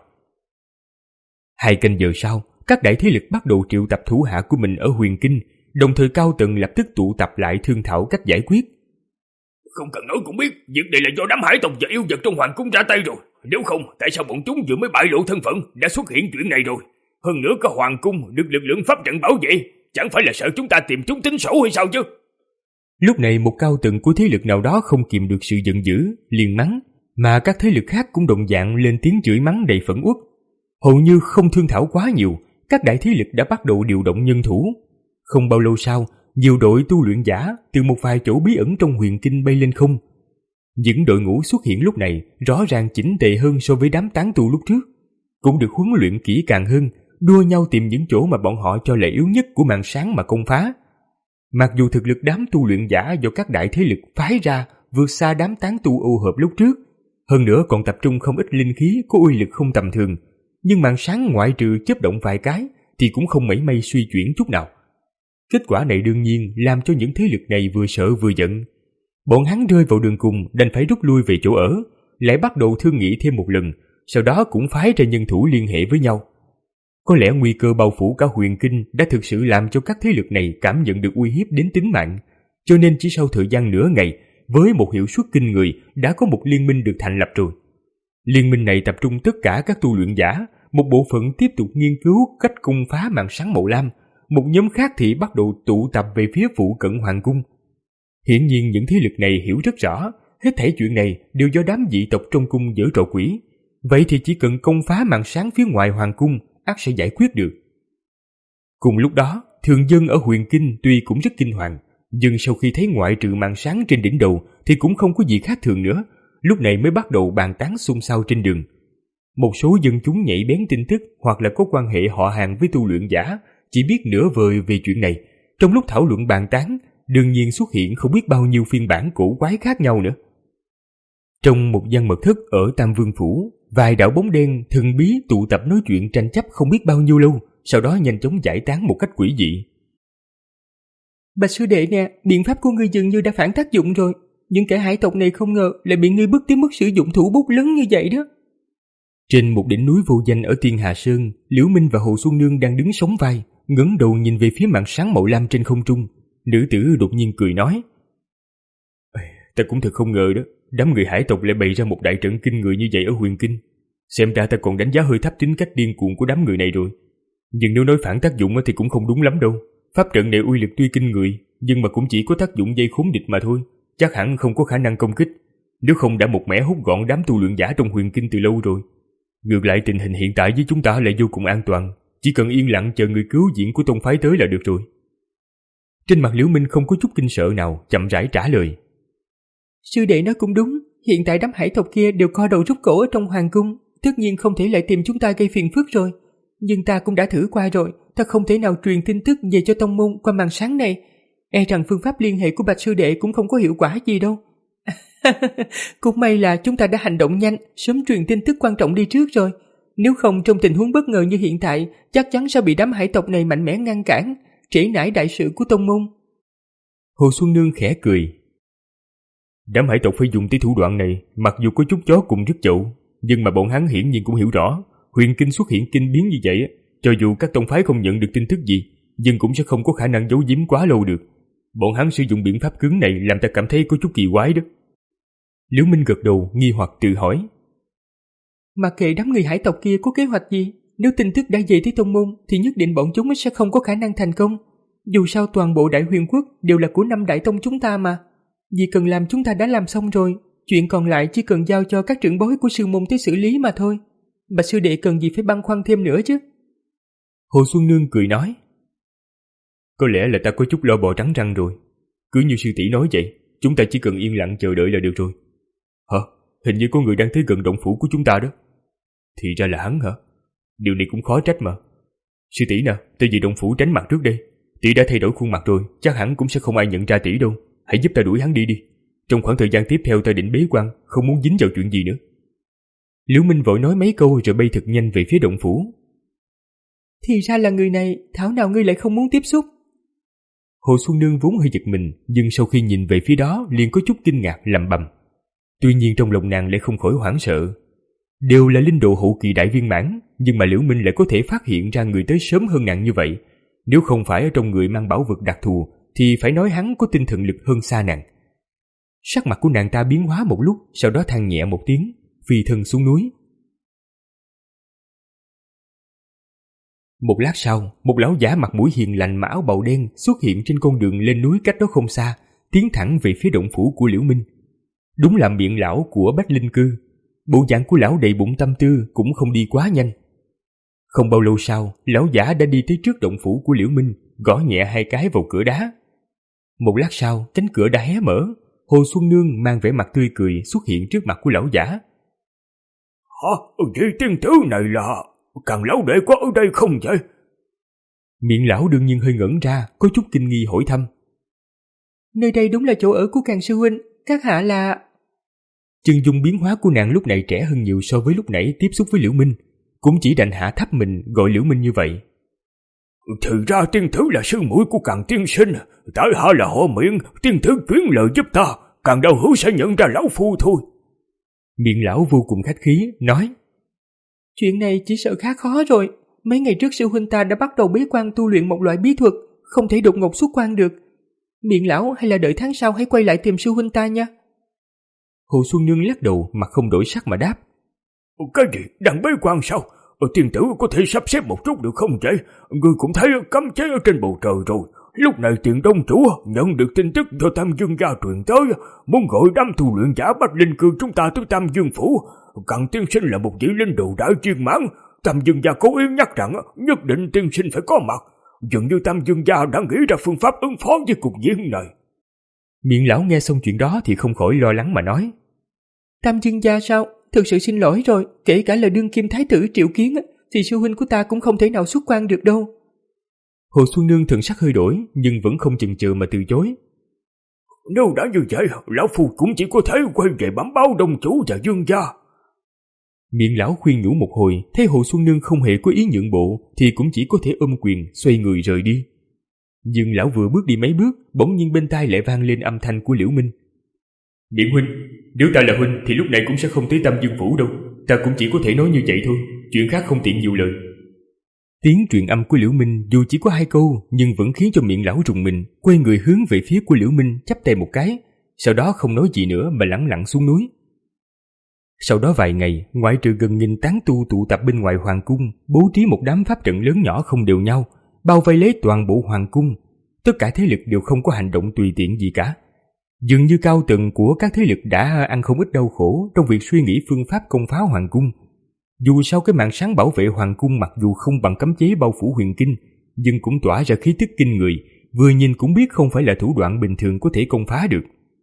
Hai canh giờ sau, các đại thế lực bắt đầu triệu tập thủ hạ của mình ở huyền kinh, đồng thời cao tầng lập tức tụ tập lại thương thảo cách giải quyết. Không cần nói cũng biết, việc này là do đám hải tộc và yêu vật trong hoàng cung ra tay rồi. Nếu không, tại sao bọn chúng vừa mới bại lộ thân phận đã xuất hiện chuyện này rồi? Hơn nữa có hoàng cung được lực lượng pháp trận bảo vệ, chẳng phải là sợ chúng ta tìm chúng tính sổ hay sao chứ? Lúc này một cao tầng của thế lực nào đó không kìm được sự giận dữ, liền mắng, mà các thế lực khác cũng đồng dạng lên tiếng chửi mắng đầy phẫn uất. Hầu như không thương thảo quá nhiều, các đại thế lực đã bắt đầu điều động nhân thủ. Không bao lâu sau, nhiều đội tu luyện giả từ một vài chỗ bí ẩn trong huyền kinh bay lên không. Những đội ngũ xuất hiện lúc này rõ ràng chỉnh tề hơn so với đám tán tu lúc trước, cũng được huấn luyện kỹ càng hơn, đua nhau tìm những chỗ mà bọn họ cho là yếu nhất của màn sáng mà công phá. Mặc dù thực lực đám tu luyện giả do các đại thế lực phái ra vượt xa đám tán tu ô hợp lúc trước, hơn nữa còn tập trung không ít linh khí có uy lực không tầm thường, nhưng màn sáng ngoại trừ chớp động vài cái thì cũng không mảy may suy chuyển chút nào. Kết quả này đương nhiên làm cho những thế lực này vừa sợ vừa giận. Bọn hắn rơi vào đường cùng đành phải rút lui về chỗ ở, lại bắt đầu thương nghị thêm một lần, sau đó cũng phái ra nhân thủ liên hệ với nhau. Có lẽ nguy cơ bao phủ cả huyền kinh đã thực sự làm cho các thế lực này cảm nhận được uy hiếp đến tính mạng, cho nên chỉ sau thời gian nửa ngày, với một hiệu suất kinh người đã có một liên minh được thành lập rồi. Liên minh này tập trung tất cả các tu luyện giả, một bộ phận tiếp tục nghiên cứu cách công phá màn sáng màu lam, một nhóm khác thì bắt đầu tụ tập về phía phụ cận hoàng cung. Hiển nhiên những thế lực này hiểu rất rõ, hết thảy chuyện này đều do đám dị tộc trong cung giở trò quỷ. Vậy thì chỉ cần công phá màn sáng phía ngoài hoàng cung, ắt sẽ giải quyết được. Cùng lúc đó, thường dân ở huyền kinh tuy cũng rất kinh hoàng, nhưng sau khi thấy ngoại trừ màn sáng trên đỉnh đầu thì cũng không có gì khác thường nữa, lúc này mới bắt đầu bàn tán xôn xao trên đường. Một số dân chúng nhạy bén tin tức hoặc là có quan hệ họ hàng với tu luyện giả chỉ biết nửa vời về chuyện này. Trong lúc thảo luận bàn tán, đương nhiên xuất hiện không biết bao nhiêu phiên bản cổ quái khác nhau nữa. Trong một gian mật thất ở Tam Vương Phủ, vài đạo bóng đen thần bí tụ tập nói chuyện tranh chấp không biết bao nhiêu lâu, sau đó nhanh chóng giải tán một cách quỷ dị. Bạch sư đệ nè, biện pháp của ngươi dường như đã phản tác dụng rồi. Những kẻ hải tộc này không ngờ lại bị ngươi bức tới mức sử dụng thủ bút lớn như vậy đó. Trên một đỉnh núi vô danh ở Tiên Hà Sơn, Liễu Minh và Hồ Xuân Nương đang đứng sóng vai, ngẩng đầu nhìn về phía màn sáng màu lam trên không trung. Nữ tử đột nhiên cười nói: "Ta cũng thật không ngờ đó, đám người hải tộc lại bày ra một đại trận kinh người như vậy ở huyền kinh. Xem ra ta còn đánh giá hơi thấp tính cách điên cuồng của đám người này rồi. Nhưng nếu nói phản tác dụng thì cũng không đúng lắm đâu. Pháp trận này uy lực tuy kinh người, nhưng mà cũng chỉ có tác dụng dây khốn địch mà thôi, chắc hẳn không có khả năng công kích. Nếu không đã một mẻ hút gọn đám tu luyện giả trong huyền kinh từ lâu rồi. Ngược lại tình hình hiện tại với chúng ta lại vô cùng an toàn, chỉ cần yên lặng chờ người cứu viện của tông phái tới là được rồi." Trên mặt Liễu Minh không có chút kinh sợ nào, chậm rãi trả lời: "Sư đệ nói cũng đúng, hiện tại đám hải tộc kia đều co đầu rút cổ ở trong hoàng cung, tất nhiên không thể lại tìm chúng ta gây phiền phức rồi. Nhưng ta cũng đã thử qua rồi, ta không thể nào truyền tin tức về cho tông môn qua màn sáng này. E rằng phương pháp liên hệ của Bạch sư đệ cũng không có hiệu quả gì đâu." Cũng may là chúng ta đã hành động nhanh, sớm truyền tin tức quan trọng đi trước rồi. Nếu không trong tình huống bất ngờ như hiện tại, chắc chắn sẽ bị đám hải tộc này mạnh mẽ ngăn cản, trễ nải đại sự của tông môn. Hồ Xuân Nương khẽ cười: Đám hải tộc phải dùng tới thủ đoạn này, mặc dù có chút chó cùng rất chậu, nhưng mà bọn hắn hiển nhiên cũng hiểu rõ, huyền kinh xuất hiện kinh biến như vậy, cho dù các tông phái không nhận được tin tức gì, nhưng cũng sẽ không có khả năng giấu giếm quá lâu được. Bọn hắn sử dụng biện pháp cứng này làm ta cảm thấy có chút kỳ quái đó. Liễu Minh gật đầu, nghi hoặc tự hỏi. Mà kệ đám người hải tộc kia có kế hoạch gì, nếu tin tức đã về tới tông môn thì nhất định bọn chúng sẽ không có khả năng thành công. Dù sao toàn bộ Đại Huyền Quốc đều là của năm đại tông chúng ta mà. Vì cần làm chúng ta đã làm xong rồi, chuyện còn lại chỉ cần giao cho các trưởng bối của sư môn tới xử lý mà thôi. Bạch sư đệ cần gì phải băn khoăn thêm nữa chứ? Hồ Xuân Nương cười nói. Có lẽ là ta có chút lo bò trắng răng rồi. Cứ như sư tỷ nói vậy, chúng ta chỉ cần yên lặng chờ đợi là được rồi. Hả? Hình như có người đang tới gần động phủ của chúng ta đó. Thì ra là hắn hả? Điều này cũng khó trách mà. Sư tỷ nè, tới vì động phủ tránh mặt trước đây. Tỷ đã thay đổi khuôn mặt rồi, chắc hẳn cũng sẽ không ai nhận ra tỷ đâu. Hãy giúp ta đuổi hắn đi đi. Trong khoảng thời gian tiếp theo ta định bế quan, không muốn dính vào chuyện gì nữa. Liễu Minh vội nói mấy câu rồi bay thật nhanh về phía động phủ. Thì ra là người này, thảo nào ngươi lại không muốn tiếp xúc? Hồ Xuân Nương vốn hơi giật mình, nhưng sau khi nhìn về phía đó liền có chút kinh ngạc lẩm bẩm. Tuy nhiên trong lòng nàng lại không khỏi hoảng sợ. Đều là linh độ hậu kỳ đại viên mãn, nhưng mà Liễu Minh lại có thể phát hiện ra người tới sớm hơn nàng như vậy. Nếu không phải ở trong người mang bảo vật đặc thù, thì phải nói hắn có tinh thần lực hơn xa nàng. Sắc mặt của nàng ta biến hóa một lúc, sau đó than nhẹ một tiếng, phi thân xuống núi. Một lát sau, một lão giả mặt mũi hiền lành mà áo bào đen xuất hiện trên con đường lên núi cách đó không xa, tiến thẳng về phía động phủ của Liễu Minh. Đúng là miệng lão của Bách Linh Cư. Bộ dạng của lão đầy bụng tâm tư cũng không đi quá nhanh. Không bao lâu sau, lão giả đã đi tới trước động phủ của Liễu Minh, gõ nhẹ hai cái vào cửa đá. Một lát sau, cánh cửa đã hé mở, Hồ Xuân Nương mang vẻ mặt tươi cười xuất hiện trước mặt của lão giả. Hả? Vị tiên tử này là... Càng lão đệ có ở đây không vậy? Miệng lão đương nhiên hơi ngẩn ra, có chút kinh nghi hỏi thăm. Nơi đây đúng là chỗ ở của Càng sư huynh, các hạ là... Chân dung biến hóa của nàng lúc này trẻ hơn nhiều so với lúc nãy tiếp xúc với Liễu Minh, cũng chỉ đành hạ thấp mình gọi Liễu Minh như vậy. Thì ra tiên tử là sư muội của Càng tiên sinh, tại hạ là họ Miệng, tiên tử chuyển lời giúp ta, Càng đạo hữu sẽ nhận ra lão phu thôi. Miệng lão vô cùng khách khí, nói. Chuyện này chỉ sợ khá khó rồi. Mấy ngày trước sư huynh ta đã bắt đầu bế quan tu luyện một loại bí thuật, không thể đột ngột xuất quan được. Miệng lão hay là đợi tháng sau hãy quay lại tìm sư huynh ta nha. Hồ Xuân Nương lắc đầu mặt không đổi sắc mà đáp. Cái gì? Đang bế quan sao? Tiên tử có thể sắp xếp một chút được không vậy? Ngươi cũng thấy cấm chế ở trên bầu trời rồi. Lúc này Tiền Đông Chủ nhận được tin tức do Tam Dương gia truyền tới, muốn gọi đám tu luyện giả Bách Linh Cư chúng ta tới Tam Dương Phủ. Càng tiên sinh là một vị linh đồ đại viên mãn, Tam Dương gia cố ý nhắc rằng nhất định tiên sinh phải có mặt. Dường như Tam Dương gia đã nghĩ ra phương pháp ứng phó với cục diện này. Miệng lão nghe xong chuyện đó thì không khỏi lo lắng mà nói. Tam Dương gia sao? Thực sự xin lỗi rồi, kể cả là đương kim thái tử Triệu Kiến thì sư huynh của ta cũng không thể nào xuất quan được đâu. Hồ Xuân Nương thần sắc hơi đổi nhưng vẫn không chần chừ mà từ chối. Nếu đã như vậy, lão phu cũng chỉ có thể quay về bẩm báo Đông Chủ và Dương gia. Miệng lão khuyên nhủ một hồi, thấy Hồ Xuân Nương không hề có ý nhượng bộ thì cũng chỉ có thể ôm quyền xoay người rời đi. Nhưng lão vừa bước đi mấy bước, bỗng nhiên bên tai lại vang lên âm thanh của Liễu Minh. Miễn huynh, nếu ta là huynh thì lúc này cũng sẽ không tới Tam Dương Phủ đâu. Ta cũng chỉ có thể nói như vậy thôi, chuyện khác không tiện nhiều lời. Tiếng truyền âm của Liễu Minh dù chỉ có hai câu nhưng vẫn khiến cho miệng lão rùng mình, quay người hướng về phía của Liễu Minh chắp tay một cái, sau đó không nói gì nữa mà lẳng lặng xuống núi. Sau đó vài ngày, ngoại trừ gần nghìn tán tu tụ tập bên ngoài hoàng cung, bố trí một đám pháp trận lớn nhỏ không đều nhau, bao vây lấy toàn bộ hoàng cung. Tất cả thế lực đều không có hành động tùy tiện gì cả. Dường như cao tầng của các thế lực đã ăn không ít đau khổ trong việc suy nghĩ phương pháp công phá hoàng cung. Dù sao cái màn sáng bảo vệ hoàng cung mặc dù không bằng cấm chế bao phủ huyền kinh, nhưng cũng tỏa ra khí tức kinh người, vừa nhìn cũng biết không phải là thủ đoạn bình thường có thể công phá được.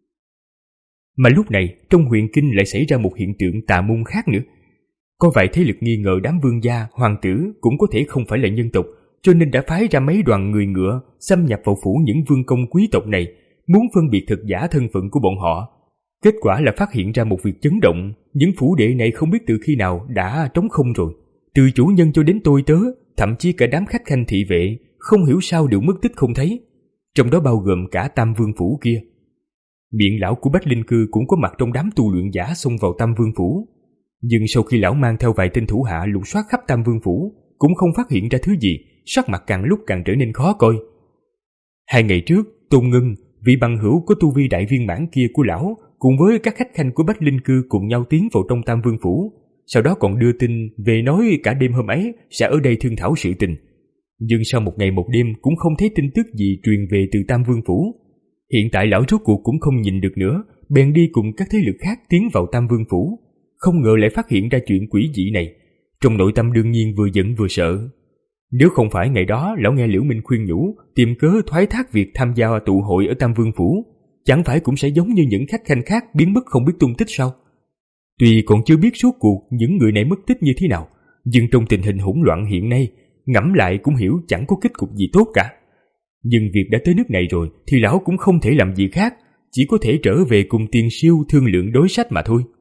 Mà lúc này, trong huyền kinh lại xảy ra một hiện tượng tà môn khác nữa. Có vài thế lực nghi ngờ đám vương gia, hoàng tử cũng có thể không phải là nhân tộc, cho nên đã phái ra mấy đoàn người ngựa xâm nhập vào phủ những vương công quý tộc này, muốn phân biệt thật giả thân phận của bọn họ. Kết quả là phát hiện ra một việc chấn động, những phủ đệ này không biết từ khi nào đã trống không rồi. Từ chủ nhân cho đến tôi tớ, thậm chí cả đám khách khanh thị vệ, không hiểu sao đều mất tích không thấy. Trong đó bao gồm cả Tam Vương phủ kia. Miệng lão của Bách Linh Cư cũng có mặt trong đám tu luyện giả xông vào Tam Vương Phủ. Nhưng sau khi lão mang theo vài tên thủ hạ lục soát khắp Tam Vương Phủ, cũng không phát hiện ra thứ gì, sắc mặt càng lúc càng trở nên khó coi. Hai ngày trước, Tôn Ngân, vị bằng hữu có tu vi đại viên mãn kia của lão, cùng với các khách khanh của Bách Linh Cư cùng nhau tiến vào trong Tam Vương Phủ, sau đó còn đưa tin về nói cả đêm hôm ấy sẽ ở đây thương thảo sự tình. Nhưng sau một ngày một đêm cũng không thấy tin tức gì truyền về từ Tam Vương Phủ. Hiện tại lão rốt cuộc cũng không nhìn được nữa, bèn đi cùng các thế lực khác tiến vào Tam Vương Phủ. Không ngờ lại phát hiện ra chuyện quỷ dị này. Trong nội tâm đương nhiên vừa giận vừa sợ. Nếu không phải ngày đó lão nghe Liễu Minh khuyên nhủ tìm cớ thoái thác việc tham gia tụ hội ở Tam Vương Phủ, chẳng phải cũng sẽ giống như những khách khanh khác biến mất không biết tung tích sao? Tuy còn chưa biết suốt cuộc những người này mất tích như thế nào, nhưng trong tình hình hỗn loạn hiện nay, ngẫm lại cũng hiểu chẳng có kết cục gì tốt cả. Nhưng việc đã tới nước này rồi thì lão cũng không thể làm gì khác, chỉ có thể trở về cùng Tiền Siêu thương lượng đối sách mà thôi.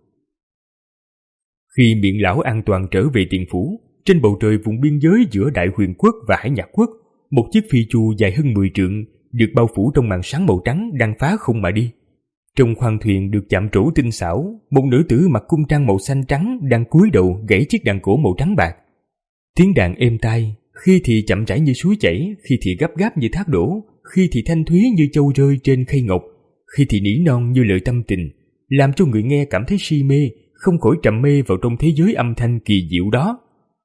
Khi miệng lão an toàn trở về Tiền Phủ, trên bầu trời vùng biên giới giữa Đại Huyền Quốc và Hải Nhạc Quốc, một chiếc phi chu dài hơn mười trượng được bao phủ trong màn sáng màu trắng đang phá không mà đi. Trong khoang thuyền được chạm trổ tinh xảo, một nữ tử mặc cung trang màu xanh trắng đang cúi đầu gãy chiếc đàn cổ màu trắng bạc. Tiếng đàn êm tai, khi thì chậm rãi như suối chảy, khi thì gấp gáp như thác đổ, khi thì thanh thúy như châu rơi trên khay ngọc, khi thì nỉ non như lời tâm tình, làm cho người nghe cảm thấy si mê, không khỏi trầm mê vào trong thế giới âm thanh kỳ diệu đó.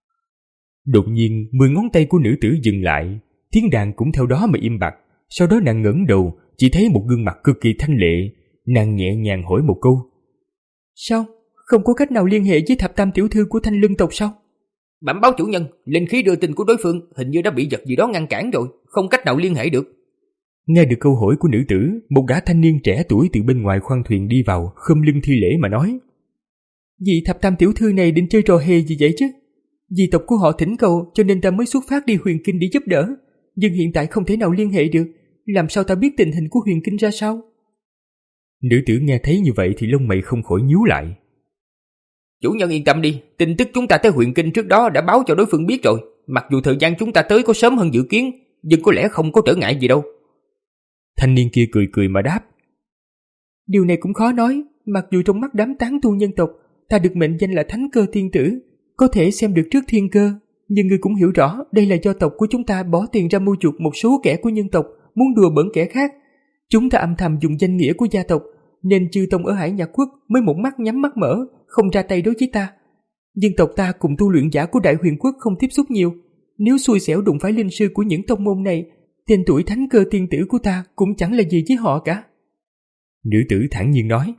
Đột nhiên, mười ngón tay của nữ tử dừng lại, tiếng đàn cũng theo đó mà im bặt. Sau đó nàng ngẩng đầu, chỉ thấy một gương mặt cực kỳ thanh lệ. Nàng nhẹ nhàng hỏi một câu: Sao? Không có cách nào liên hệ với thập tam tiểu thư của Thanh Lân tộc sao? Bẩm báo chủ nhân, linh khí đưa tin của đối phương hình như đã bị vật gì đó ngăn cản rồi, không cách nào liên hệ được. Nghe được câu hỏi của nữ tử, một gã thanh niên trẻ tuổi từ bên ngoài khoang thuyền đi vào, khom lưng thi lễ mà nói: Vị thập tam tiểu thư này định chơi trò hề gì vậy chứ? Vì tộc của họ thỉnh cầu cho nên ta mới xuất phát đi Huyền Kinh để giúp đỡ, nhưng hiện tại không thể nào liên hệ được, làm sao ta biết tình hình của Huyền Kinh ra sao? Nữ tử nghe thấy như vậy thì lông mày không khỏi nhíu lại. Chủ nhân yên tâm đi, tin tức chúng ta tới Huyền Kinh trước đó đã báo cho đối phương biết rồi. Mặc dù thời gian chúng ta tới có sớm hơn dự kiến, nhưng có lẽ không có trở ngại gì đâu. Thanh niên kia cười cười mà đáp: Điều này cũng khó nói, mặc dù trong mắt đám tán tu nhân tộc, ta được mệnh danh là Thánh Cơ Tiên Tử, có thể xem được trước thiên cơ, nhưng ngươi cũng hiểu rõ đây là do tộc của chúng ta bỏ tiền ra mua chuộc một số kẻ của nhân tộc muốn đùa bỡn kẻ khác. Chúng ta âm thầm dùng danh nghĩa của gia tộc, nên chư tông ở Hải Nhạc Quốc mới một mắt nhắm mắt mở, không ra tay đối với ta. Nhưng tộc ta cùng tu luyện giả của Đại Huyền Quốc không tiếp xúc nhiều, nếu xui xẻo đụng phải linh sư của những tông môn này, tên tuổi Thánh Cơ Tiên Tử của ta cũng chẳng là gì với họ cả. Nữ tử thản nhiên nói: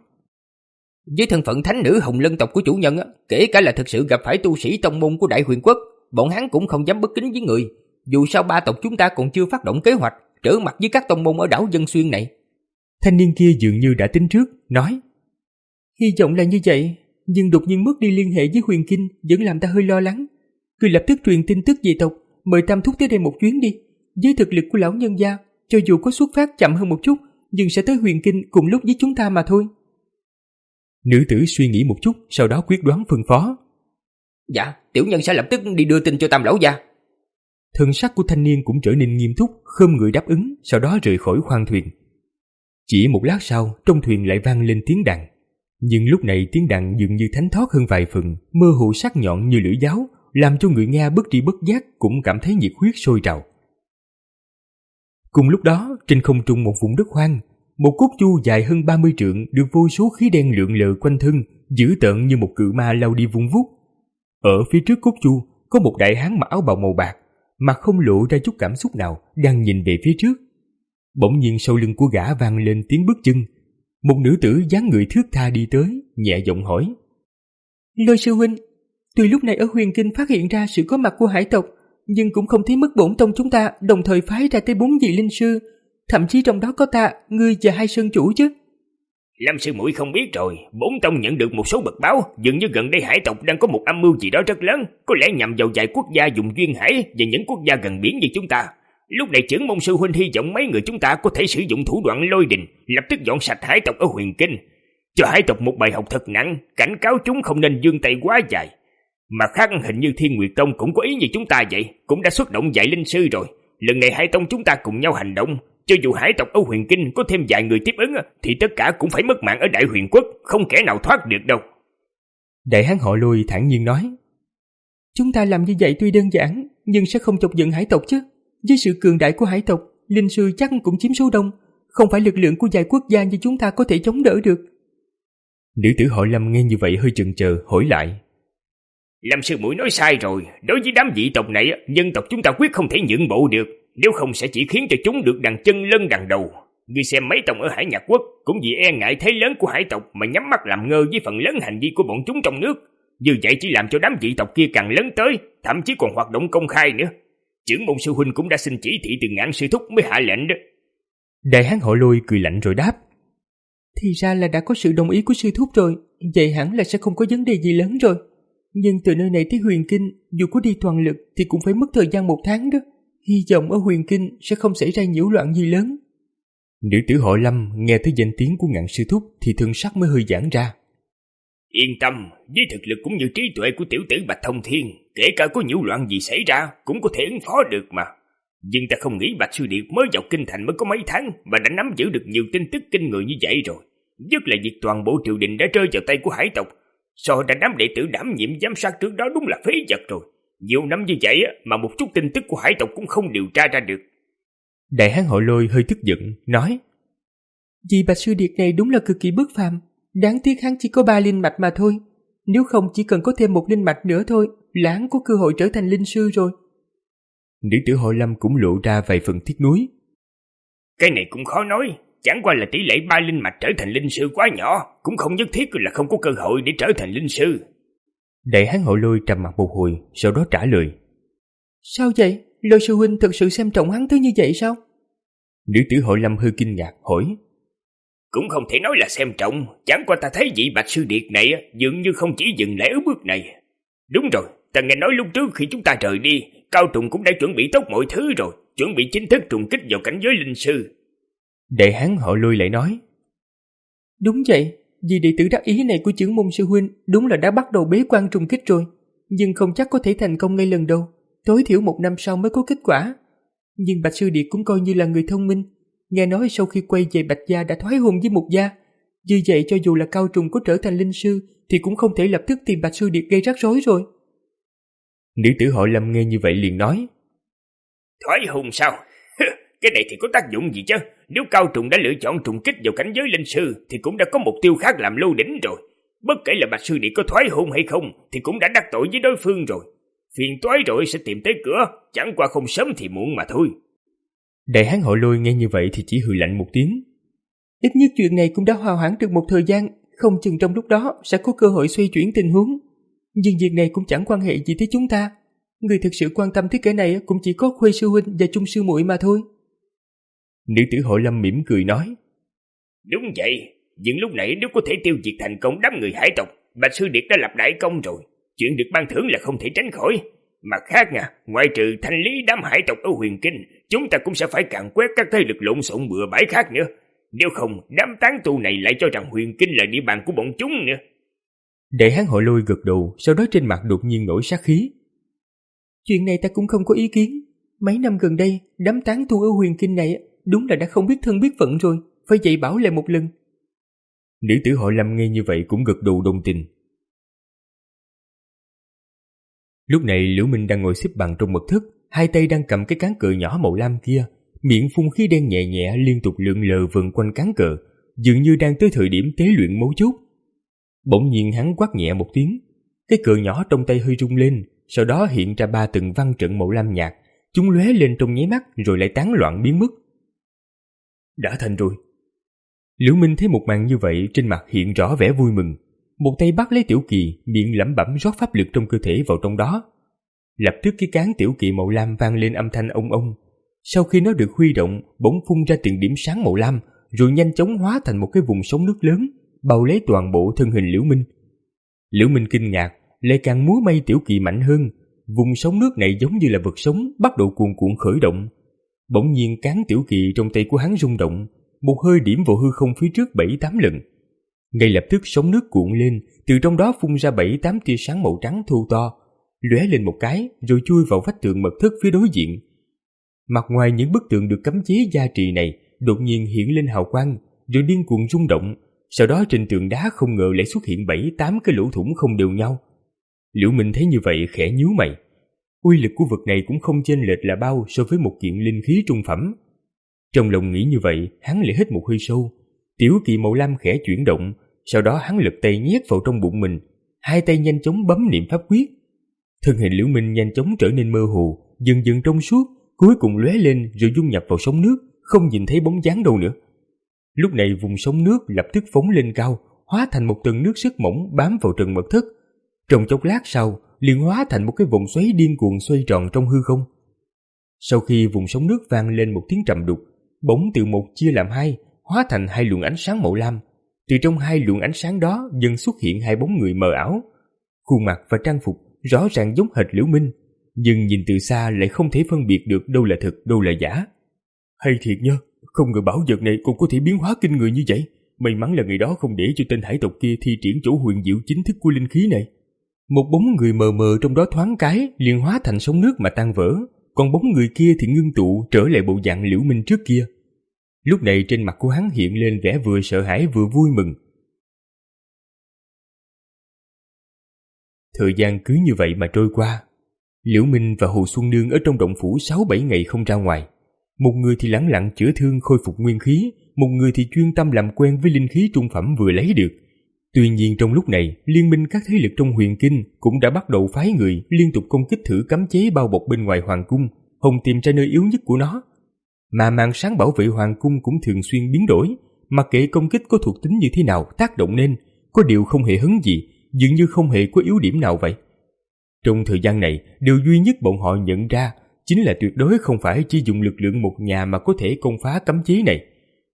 Với thân phận thánh nữ Hồng Lân tộc của chủ nhân, kể cả là thực sự gặp phải tu sĩ tông môn của Đại Huyền Quốc, bọn hắn cũng không dám bất kính với người. Dù sao ba tộc chúng ta còn chưa phát động kế hoạch trở mặt với các tông môn ở đảo Dân Xuyên này. Thanh niên kia dường như đã tính trước, nói: Hy vọng là như vậy, nhưng đột nhiên mất đi liên hệ với Huyền Kinh vẫn làm ta hơi lo lắng. Cứ lập tức truyền tin tức về tộc, mời Tam Thúc tới đây một chuyến đi. Với thực lực của lão nhân gia, cho dù có xuất phát chậm hơn một chút, nhưng sẽ tới Huyền Kinh cùng lúc với chúng ta mà thôi. Nữ tử suy nghĩ một chút, sau đó quyết đoán phân phó: Dạ, tiểu nhân sẽ lập tức đi đưa tin cho Tam lão gia. Thân sắc của thanh niên cũng trở nên nghiêm túc, khom người đáp ứng, sau đó rời khỏi khoang thuyền. Chỉ một lát sau, trong thuyền lại vang lên tiếng đàn. Nhưng lúc này tiếng đàn dường như thánh thót hơn vài phần, mơ hồ sắc nhọn như lưỡi giáo, làm cho người nghe bất tri bất giác cũng cảm thấy nhiệt huyết sôi trào. Cùng lúc đó, trên không trung một vùng đất hoang, một cốt chu dài hơn ba mươi trượng được vô số khí đen lượn lờ quanh thân, dữ tợn như một cự ma lao đi vung vút. Ở phía trước cốt chu có một đại hán mặc áo bào màu bạc, mặt không lộ ra chút cảm xúc nào, đang nhìn về phía trước. Bỗng nhiên sau lưng của gã vang lên tiếng bước chân. Một nữ tử dáng người thướt tha đi tới, nhẹ giọng hỏi: Lôi sư huynh, tuy lúc này ở Huyền Kinh phát hiện ra sự có mặt của hải tộc, nhưng cũng không thấy mất bổn tông chúng ta đồng thời phái ra tới bốn vị linh sư, thậm chí trong đó có ta, ngươi và hai sơn chủ chứ. Lâm sư muội không biết rồi, bốn tông nhận được một số mật báo, dường như gần đây hải tộc đang có một âm mưu gì đó rất lớn, có lẽ nhằm vào vài quốc gia dùng duyên hải và những quốc gia gần biển như chúng ta. Lúc này trưởng môn sư huynh hy vọng mấy người chúng ta có thể sử dụng thủ đoạn lôi đình, lập tức dọn sạch hải tộc ở Huyền Kinh, cho hải tộc một bài học thật nặng, cảnh cáo chúng không nên giương tay quá dài. Mà khác hình như Thiên Nguyệt Tông cũng có ý như chúng ta vậy, cũng đã xuất động vài linh sư rồi. Lần này hai tông chúng ta cùng nhau hành động, cho dù hải tộc ở Huyền Kinh có thêm vài người tiếp ứng thì tất cả cũng phải mất mạng ở Đại Huyền Quốc, không kẻ nào thoát được đâu. Đại hán họ Lôi thản nhiên nói. Chúng ta làm như vậy tuy đơn giản, nhưng sẽ không chọc giận hải tộc chứ. Với sự cường đại của hải tộc, linh sư chắc cũng chiếm số đông, không phải lực lượng của vài quốc gia như chúng ta có thể chống đỡ được. Nữ tử họ Lâm nghe như vậy hơi chần chờ, hỏi lại. Lâm sư muội nói sai rồi, đối với đám dị tộc này, nhân tộc chúng ta quyết không thể nhượng bộ được, nếu không sẽ chỉ khiến cho chúng được đằng chân lân đằng đầu. Ngươi xem mấy tông ở Hải Nhạc Quốc cũng vì e ngại thế lớn của hải tộc mà nhắm mắt làm ngơ với phần lớn hành vi của bọn chúng trong nước. Như vậy chỉ làm cho đám dị tộc kia càng lớn tới, thậm chí còn hoạt động công khai nữa. Trưởng môn sư huynh cũng đã xin chỉ thị từ Ngạn sư thúc mới hạ lệnh đó. Đại hán họ Lôi cười lạnh rồi đáp. Thì ra là đã có sự đồng ý của sư thúc rồi, vậy hẳn là sẽ không có vấn đề gì lớn rồi. Nhưng từ nơi này tới Huyền Kinh, dù có đi toàn lực thì cũng phải mất thời gian một tháng đó. Hy vọng ở Huyền Kinh sẽ không xảy ra nhiễu loạn gì lớn. Nữ tử họ Lâm nghe thấy danh tiếng của Ngạn sư thúc thì thân sắc mới hơi giãn ra. Yên tâm, với thực lực cũng như trí tuệ của tiểu tử Bạch Thông Thiên, kể cả có nhiễu loạn gì xảy ra cũng có thể ứng phó được mà. Nhưng ta không nghĩ Bạch Sư Điệt mới vào kinh thành mới có mấy tháng mà đã nắm giữ được nhiều tin tức kinh người như vậy rồi. Nhất là việc toàn bộ triều đình đã rơi vào tay của hải tộc, so ra đám đệ tử đảm nhiệm giám sát trước đó đúng là phế vật rồi. Nhiều năm như vậy mà một chút tin tức của hải tộc cũng không điều tra ra được. Đại hán họ Lôi hơi tức giận, nói. Vì Bạch Sư Điệt này đúng là cực kỳ bất phàm, đáng tiếc hắn chỉ có ba linh mạch mà thôi. Nếu không chỉ cần có thêm một linh mạch nữa thôi là hắn có cơ hội trở thành linh sư rồi. Nữ tử họ Lâm cũng lộ ra vài phần tiếc nuối. Cái này cũng khó nói, chẳng qua là tỷ lệ ba linh mạch trở thành linh sư quá nhỏ, cũng không nhất thiết là không có cơ hội để trở thành linh sư. Đại hán họ Lôi trầm mặt một hồi, sau đó trả lời. Sao vậy? Lôi sư huynh thực sự xem trọng hắn tới như vậy sao? Nữ tử họ Lâm hơi kinh ngạc, hỏi. Cũng không thể nói là xem trọng, chẳng qua ta thấy vị Bạch Sư Điệt này dường như không chỉ dừng lại ở bước này. Đúng rồi, ta nghe nói lúc trước khi chúng ta rời đi, Cao Trùng cũng đã chuẩn bị tốt mọi thứ rồi, chuẩn bị chính thức trùng kích vào cảnh giới linh sư. Đại hán họ Lôi lại nói. Đúng vậy, vì đệ tử đắc ý này của trưởng môn sư huynh đúng là đã bắt đầu bế quan trùng kích rồi, nhưng không chắc có thể thành công ngay lần đầu, tối thiểu một năm sau mới có kết quả. Nhưng Bạch Sư Điệt cũng coi như là người thông minh, nghe nói sau khi quay về Bạch Gia đã thoái hôn với Mục Gia. Như vậy cho dù là Cao Trùng có trở thành linh sư thì cũng không thể lập tức tìm Bạch Sư Điệt gây rắc rối rồi. Nữ tử họ Lâm nghe như vậy liền nói. Thoái hôn sao? Cái này thì có tác dụng gì chứ? Nếu Cao Trùng đã lựa chọn trùng kích vào cảnh giới linh sư thì cũng đã có mục tiêu khác làm lô đỉnh rồi. Bất kể là Bạch Sư Điệt có thoái hôn hay không thì cũng đã đắc tội với đối phương rồi. Phiền toái rồi sẽ tìm tới cửa, chẳng qua không sớm thì muộn mà thôi. Đại hán họ Lôi nghe như vậy thì chỉ hừ lạnh một tiếng. Ít nhất chuyện này cũng đã hòa hoãn được một thời gian, không chừng trong lúc đó sẽ có cơ hội xoay chuyển tình huống. Nhưng việc này cũng chẳng quan hệ gì tới chúng ta. Người thực sự quan tâm tới cái này cũng chỉ có Khuê sư huynh và Trung sư muội mà thôi. Nữ tử họ Lâm mỉm cười nói. Đúng vậy, nhưng lúc nãy nếu có thể tiêu diệt thành công đám người hải tộc, Bạch Sư Điệt đã lập đại công rồi. Chuyện được ban thưởng là không thể tránh khỏi. Mặt khác nha, ngoại trừ thanh lý đám hải tộc ở Huyền Kinh, chúng ta cũng sẽ phải càn quét các thế lực lộn xộn bừa bãi khác nữa. Nếu không, đám tán tu này lại cho rằng Huyền Kinh là địa bàn của bọn chúng nữa. Đại hán họ Lôi gật đầu, sau đó trên mặt đột nhiên nổi sát khí. Chuyện này ta cũng không có ý kiến. Mấy năm gần đây, đám tán tu ở Huyền Kinh này đúng là đã không biết thân biết phận rồi, phải dạy bảo lại một lần. Nữ tử họ Lâm nghe như vậy cũng gật đầu đồng tình. Lúc này Liễu Minh đang ngồi xếp bằng trong mật thất, hai tay đang cầm cái cán cờ nhỏ màu lam kia, miệng phun khí đen nhẹ nhẹ liên tục lượn lờ vần quanh cán cờ, dường như đang tới thời điểm tế luyện mấu chốt. Bỗng nhiên hắn quát nhẹ một tiếng, cái cờ nhỏ trong tay hơi rung lên, sau đó hiện ra ba từng văn trận màu lam nhạt, chúng lóe lên trong nháy mắt rồi lại tán loạn biến mất. Đã thành rồi. Liễu Minh thấy một màn như vậy, trên mặt hiện rõ vẻ vui mừng. Một tay bắt lấy Tiểu Kỳ, miệng lẩm bẩm rót pháp lực trong cơ thể vào trong đó. Lập tức cái cán Tiểu Kỳ màu lam vang lên âm thanh ông ông. Sau khi nó được huy động, bỗng phun ra từng điểm sáng màu lam, rồi nhanh chóng hóa thành một cái vùng sóng nước lớn, bao lấy toàn bộ thân hình Liễu Minh. Liễu Minh kinh ngạc, lại càng múa may Tiểu Kỳ mạnh hơn. Vùng sóng nước này giống như là vật sống, bắt đầu cuồn cuộn khởi động. Bỗng nhiên cán Tiểu Kỳ trong tay của hắn rung động, một hơi điểm vào hư không phía trước bảy tám lần. Ngay lập tức sóng nước cuộn lên, từ trong đó phun ra bảy tám tia sáng màu trắng thô to, lóe lên một cái rồi chui vào vách tường mật thất phía đối diện. Mặt ngoài những bức tượng được cấm chế gia trì này đột nhiên hiện lên hào quang, rồi điên cuồng rung động. Sau đó trên tường đá không ngờ lại xuất hiện bảy tám cái lỗ thủng không đều nhau. Liễu Minh thấy như vậy khẽ nhíu mày. Uy lực của vật này cũng không chênh lệch là bao so với một kiện linh khí trung phẩm. Trong lòng nghĩ như vậy, hắn lại hít một hơi sâu. Tiểu kỳ màu lam khẽ chuyển động, sau đó hắn lật tay nhét vào trong bụng mình, hai tay nhanh chóng bấm niệm pháp quyết. Thân hình Liễu Minh nhanh chóng trở nên mơ hồ, dần dần trong suốt, cuối cùng lóe lên rồi dung nhập vào sóng nước, không nhìn thấy bóng dáng đâu nữa. Lúc này vùng sóng nước lập tức phóng lên cao, hóa thành một tầng nước rất mỏng bám vào trần mật thất. Trong chốc lát sau, liền hóa thành một cái vòng xoáy điên cuồng xoay tròn trong hư không. Sau khi vùng sóng nước vang lên một tiếng trầm đục, bỗng từ một chia làm hai, hóa thành hai luồng ánh sáng màu lam. Từ trong hai luồng ánh sáng đó dần xuất hiện hai bóng người mờ ảo. Khuôn mặt và trang phục rõ ràng giống hệt Liễu Minh, nhưng nhìn từ xa lại không thể phân biệt được đâu là thực, đâu là giả. Hay thiệt nhá, không ngờ bảo vật này cũng có thể biến hóa kinh người như vậy. May mắn là ngày đó không để cho tên hải tộc kia thi triển chỗ huyền diệu chính thức của linh khí này. Một bóng người mờ mờ trong đó thoáng cái liền hóa thành sóng nước mà tan vỡ, còn bóng người kia thì ngưng tụ trở lại bộ dạng Liễu Minh trước kia. Lúc này trên mặt của hắn hiện lên vẻ vừa sợ hãi vừa vui mừng. Thời gian cứ như vậy mà trôi qua. Liễu Minh và Hồ Xuân Nương ở trong động phủ sáu bảy ngày không ra ngoài. Một người thì lẳng lặng chữa thương khôi phục nguyên khí, một người thì chuyên tâm làm quen với linh khí trung phẩm vừa lấy được. Tuy nhiên trong lúc này, liên minh các thế lực trong huyền kinh cũng đã bắt đầu phái người liên tục công kích thử cấm chế bao bọc bên ngoài hoàng cung, hòng tìm ra nơi yếu nhất của nó. Mà màn sáng bảo vệ hoàng cung cũng thường xuyên biến đổi, mặc kệ công kích có thuộc tính như thế nào tác động nên, có điều không hề hấn gì, dường như không hề có yếu điểm nào vậy. Trong thời gian này, điều duy nhất bọn họ nhận ra chính là tuyệt đối không phải chỉ dùng lực lượng một nhà mà có thể công phá cấm chế này.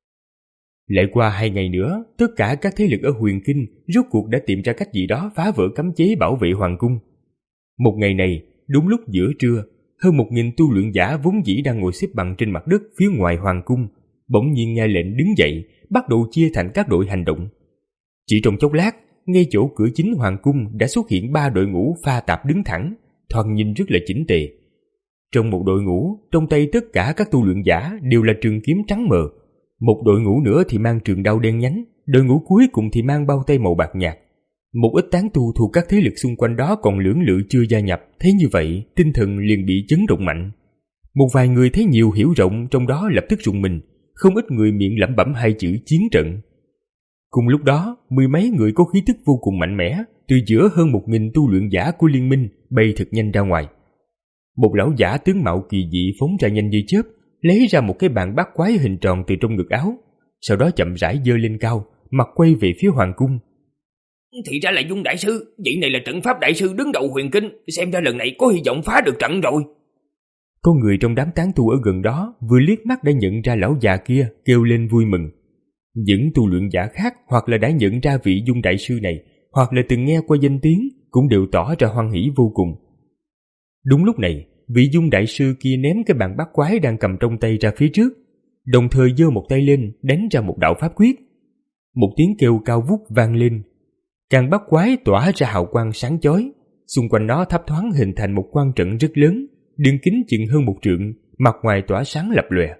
Lại qua hai ngày nữa, tất cả các thế lực ở huyền kinh rốt cuộc đã tìm ra cách gì đó phá vỡ cấm chế bảo vệ hoàng cung. Một ngày này, đúng lúc giữa trưa, hơn một nghìn tu luyện giả vốn dĩ đang ngồi xếp bằng trên mặt đất phía ngoài hoàng cung, bỗng nhiên nghe lệnh đứng dậy, bắt đầu chia thành các đội hành động. Chỉ trong chốc lát, ngay chỗ cửa chính hoàng cung đã xuất hiện ba đội ngũ pha tạp đứng thẳng, thoạt nhìn rất là chỉnh tề. Trong một đội ngũ, trong tay tất cả các tu luyện giả đều là trường kiếm trắng mờ. Một đội ngũ nữa thì mang trường đao đen nhánh, đội ngũ cuối cùng thì mang bao tay màu bạc nhạt. Một ít tán tu thuộc các thế lực xung quanh đó còn lưỡng lự chưa gia nhập, thấy như vậy, tinh thần liền bị chấn động mạnh. Một vài người thấy nhiều hiểu rộng trong đó lập tức rùng mình, không ít người miệng lẩm bẩm hai chữ chiến trận. Cùng lúc đó, mười mấy người có khí tức vô cùng mạnh mẽ, từ giữa hơn một nghìn tu luyện giả của liên minh bay thật nhanh ra ngoài. Một lão giả tướng mạo kỳ dị phóng ra nhanh như chớp, lấy ra một cái bàn bát quái hình tròn từ trong ngực áo, sau đó chậm rãi giơ lên cao, mặt quay về phía hoàng cung. Thì ra là Dung đại sư, vị này là trận pháp đại sư đứng đầu huyền kinh, xem ra lần này có hy vọng phá được trận rồi. Có người trong đám tán tu ở gần đó vừa liếc mắt đã nhận ra lão già kia, kêu lên vui mừng. Những tu luyện giả khác hoặc là đã nhận ra vị Dung đại sư này, hoặc là từng nghe qua danh tiếng, cũng đều tỏ ra hoan hỉ vô cùng. Đúng lúc này, vị Dung đại sư kia ném cái bàn bát quái đang cầm trong tay ra phía trước, đồng thời giơ một tay lên đánh ra một đạo pháp quyết. Một tiếng kêu cao vút vang lên, càng bát quái tỏa ra hào quang sáng chói, xung quanh nó thấp thoáng hình thành một quan trận rất lớn, đường kính chừng hơn một trượng, mặt ngoài tỏa sáng lập lòe.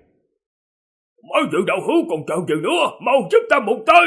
Mấy vị đạo hữu còn chờ gì nữa, mau giúp ta một tay!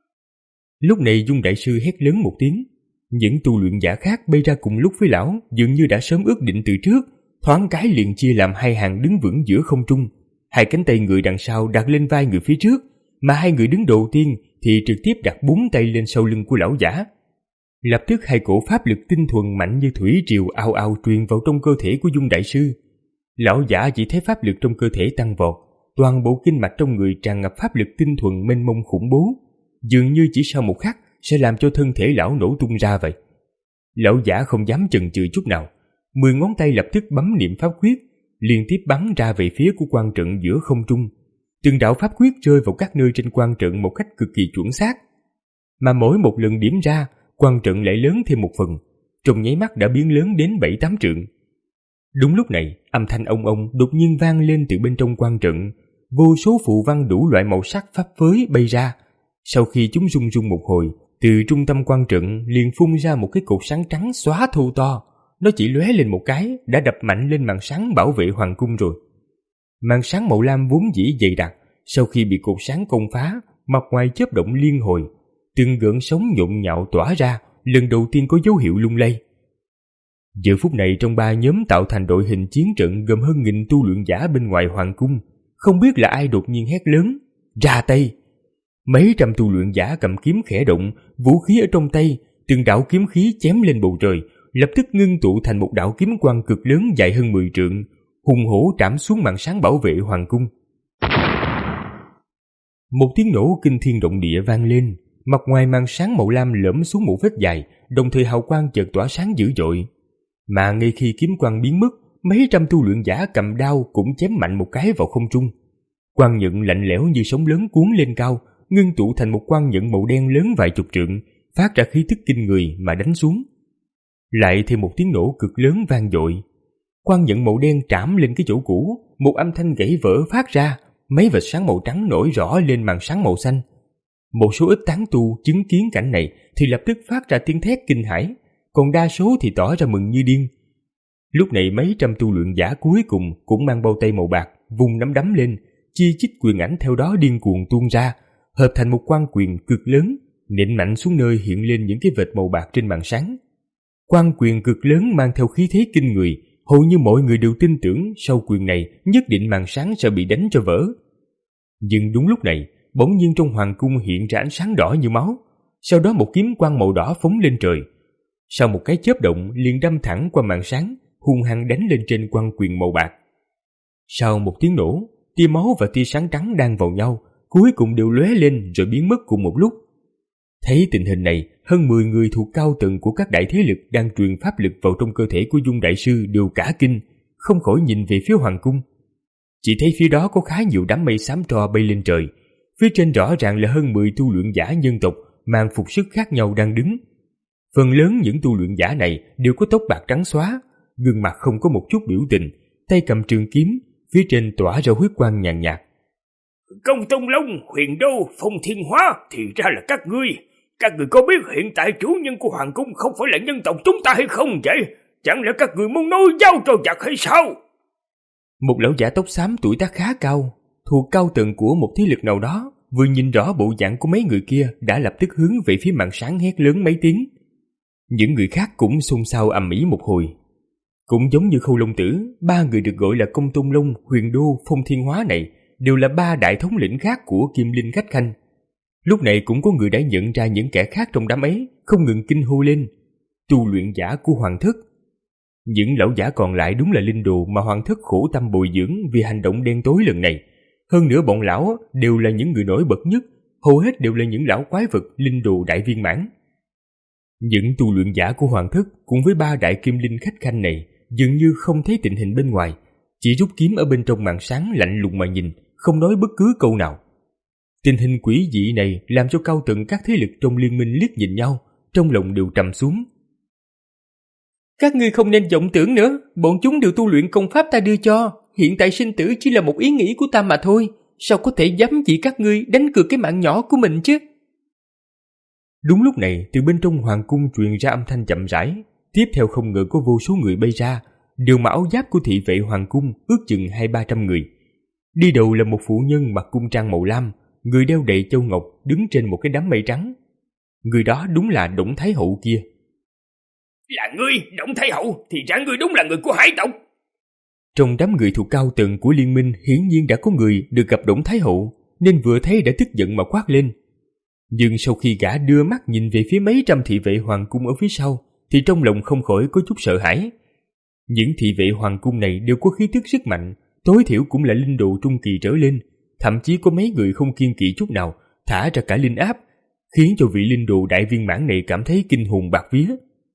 Lúc này Dung đại sư hét lớn một tiếng, những tu luyện giả khác bay ra cùng lúc với lão, dường như đã sớm ước định từ trước, thoáng cái liền chia làm hai hàng đứng vững giữa không trung, hai cánh tay người đằng sau đặt lên vai người phía trước, mà hai người đứng đầu tiên thì trực tiếp đặt bốn tay lên sau lưng của lão giả. Lập tức hai cổ pháp lực tinh thuần mạnh như thủy triều ao ao truyền vào trong cơ thể của Dung đại sư. Lão giả chỉ thấy pháp lực trong cơ thể tăng vọt, toàn bộ kinh mạch trong người tràn ngập pháp lực tinh thuần mênh mông khủng bố, dường như chỉ sau một khắc sẽ làm cho thân thể lão nổ tung ra vậy. Lão giả không dám chần chừ chút nào, mười ngón tay lập tức bấm niệm pháp quyết, liên tiếp bắn ra về phía của quan trận giữa không trung. Từng đạo pháp quyết rơi vào các nơi trên quan trận một cách cực kỳ chuẩn xác, mà mỗi một lần điểm ra, quan trận lại lớn thêm một phần, trong nháy mắt đã biến lớn đến bảy tám trượng. Đúng lúc này, âm thanh ông ông đột nhiên vang lên từ bên trong quan trận, vô số phù văn đủ loại màu sắc pháp phới bay ra. Sau khi chúng rung rung một hồi, từ trung tâm quan trận liền phun ra một cái cột sáng trắng xóa thô to, nó chỉ lóe lên một cái đã đập mạnh lên màn sáng bảo vệ hoàng cung rồi. Màn sáng màu lam vốn dĩ dày đặc, sau khi bị cột sáng công phá, mặt ngoài chớp động liên hồi, từng gợn sóng nhộn nhạo tỏa ra, lần đầu tiên có dấu hiệu lung lay. Giờ phút này trong ba nhóm tạo thành đội hình chiến trận gồm hơn nghìn tu luyện giả bên ngoài hoàng cung, không biết là ai đột nhiên hét lớn, ra tay. Mấy trăm tu luyện giả cầm kiếm khẽ động, vũ khí ở trong tay, từng đạo kiếm khí chém lên bầu trời, lập tức ngưng tụ thành một đạo kiếm quang cực lớn dài hơn mười trượng, hùng hổ trảm xuống màn sáng bảo vệ hoàng cung. Một tiếng nổ kinh thiên động địa vang lên, mặt ngoài màn sáng màu lam lõm xuống một vết dài, đồng thời hào quang chợt tỏa sáng dữ dội. Mà ngay khi kiếm quang biến mất, mấy trăm tu luyện giả cầm đao cũng chém mạnh một cái vào không trung. Quang nhận lạnh lẽo như sóng lớn cuốn lên cao, ngưng tụ thành một quang nhận màu đen lớn vài chục trượng, phát ra khí tức kinh người mà đánh xuống. Lại thêm một tiếng nổ cực lớn vang dội. Quang nhận màu đen trảm lên cái chỗ cũ, một âm thanh gãy vỡ phát ra, mấy vệt sáng màu trắng nổi rõ lên màn sáng màu xanh. Một số ít tán tu chứng kiến cảnh này thì lập tức phát ra tiếng thét kinh hãi, còn đa số thì tỏ ra mừng như điên. Lúc này mấy trăm tu luyện giả cuối cùng cũng mang bao tay màu bạc, vùng nắm đấm lên, chi chít quyền ảnh theo đó điên cuồng tuôn ra, hợp thành một quang quyền cực lớn, nện mạnh xuống nơi hiện lên những cái vệt màu bạc trên màn sáng. Quang quyền cực lớn mang theo khí thế kinh người, hầu như mọi người đều tin tưởng sau quyền này nhất định màn sáng sẽ bị đánh cho vỡ. Nhưng đúng lúc này, bỗng nhiên trong hoàng cung hiện ra ánh sáng đỏ như máu, sau đó một kiếm quang màu đỏ phóng lên trời. Sau một cái chớp động liền đâm thẳng qua màn sáng, hung hăng đánh lên trên quang quyền màu bạc. Sau một tiếng nổ, tia máu và tia sáng trắng đang vào nhau, cuối cùng đều lóe lên rồi biến mất cùng một lúc. Thấy tình hình này, hơn mười người thuộc cao tầng của các đại thế lực đang truyền pháp lực vào trong cơ thể của Dung đại sư đều cả kinh, không khỏi nhìn về phía hoàng cung. Chỉ thấy phía đó có khá nhiều đám mây xám tro bay lên trời, phía trên rõ ràng là hơn mười tu luyện giả nhân tộc mang phục sức khác nhau đang đứng. Phần lớn những tu luyện giả này đều có tóc bạc trắng xóa, gương mặt không có một chút biểu tình, tay cầm trường kiếm, phía trên tỏa ra huyết quang nhàn nhạt. Công Tông Long, Huyền Đô, Phong Thiên Hóa, thì ra là các ngươi. Các người có biết hiện tại chủ nhân của hoàng cung không phải là nhân tộc chúng ta hay không vậy? Chẳng lẽ các người muốn nói giao trò giặc hay sao? Một lão giả tóc xám tuổi tác khá cao, thuộc cao tầng của một thế lực nào đó, vừa nhìn rõ bộ dạng của mấy người kia đã lập tức hướng về phía màn sáng hét lớn mấy tiếng. Những người khác cũng xôn xao ầm ĩ một hồi. Cũng giống như Khâu Long Tử, ba người được gọi là Công Tôn Long, Huyền Đô, Phong Thiên Hóa này đều là ba đại thống lĩnh khác của Kim Linh Khách Khanh. Lúc này cũng có người đã nhận ra những kẻ khác trong đám ấy, không ngừng kinh hô lên: tu luyện giả của hoàng thất. Những lão giả còn lại đúng là linh đồ mà hoàng thất khổ tâm bồi dưỡng vì hành động đen tối lần này. Hơn nữa bọn lão đều là những người nổi bật nhất, hầu hết đều là những lão quái vật linh đồ đại viên mãn. Những tu luyện giả của hoàng thất cùng với ba đại Kim Linh Khách Khanh này dường như không thấy tình hình bên ngoài, chỉ rút kiếm ở bên trong màn sáng lạnh lùng mà nhìn, không nói bất cứ câu nào. Tình hình quỷ dị này làm cho cao tầng các thế lực trong liên minh liếc nhìn nhau, trong lòng đều trầm xuống. Các ngươi không nên vọng tưởng nữa, bọn chúng đều tu luyện công pháp ta đưa cho, hiện tại sinh tử chỉ là một ý nghĩ của ta mà thôi, sao có thể dám chỉ các ngươi đánh cược cái mạng nhỏ của mình chứ? Đúng lúc này, từ bên trong hoàng cung truyền ra âm thanh chậm rãi, tiếp theo không ngờ có vô số người bay ra, đều mặc áo giáp của thị vệ hoàng cung, ước chừng hai ba trăm người. Đi đầu là một phụ nhân mặc cung trang màu lam, người đeo đầy châu ngọc, đứng trên một cái đám mây trắng. Người đó đúng là Đổng Thái Hậu kia. Là ngươi, Đổng Thái Hậu, thì ra ngươi đúng là người của hải tộc. Trong đám người thuộc cao tầng của liên minh hiển nhiên đã có người được gặp Đổng Thái Hậu, nên vừa thấy đã tức giận mà quát lên. Nhưng sau khi gã đưa mắt nhìn về phía mấy trăm thị vệ hoàng cung ở phía sau, thì trong lòng không khỏi có chút sợ hãi. Những thị vệ hoàng cung này đều có khí tức rất mạnh, tối thiểu cũng là linh đồ trung kỳ trở lên, thậm chí có mấy người không kiêng kỵ chút nào, thả ra cả linh áp, khiến cho vị linh đồ đại viên mãn này cảm thấy kinh hồn bạt vía.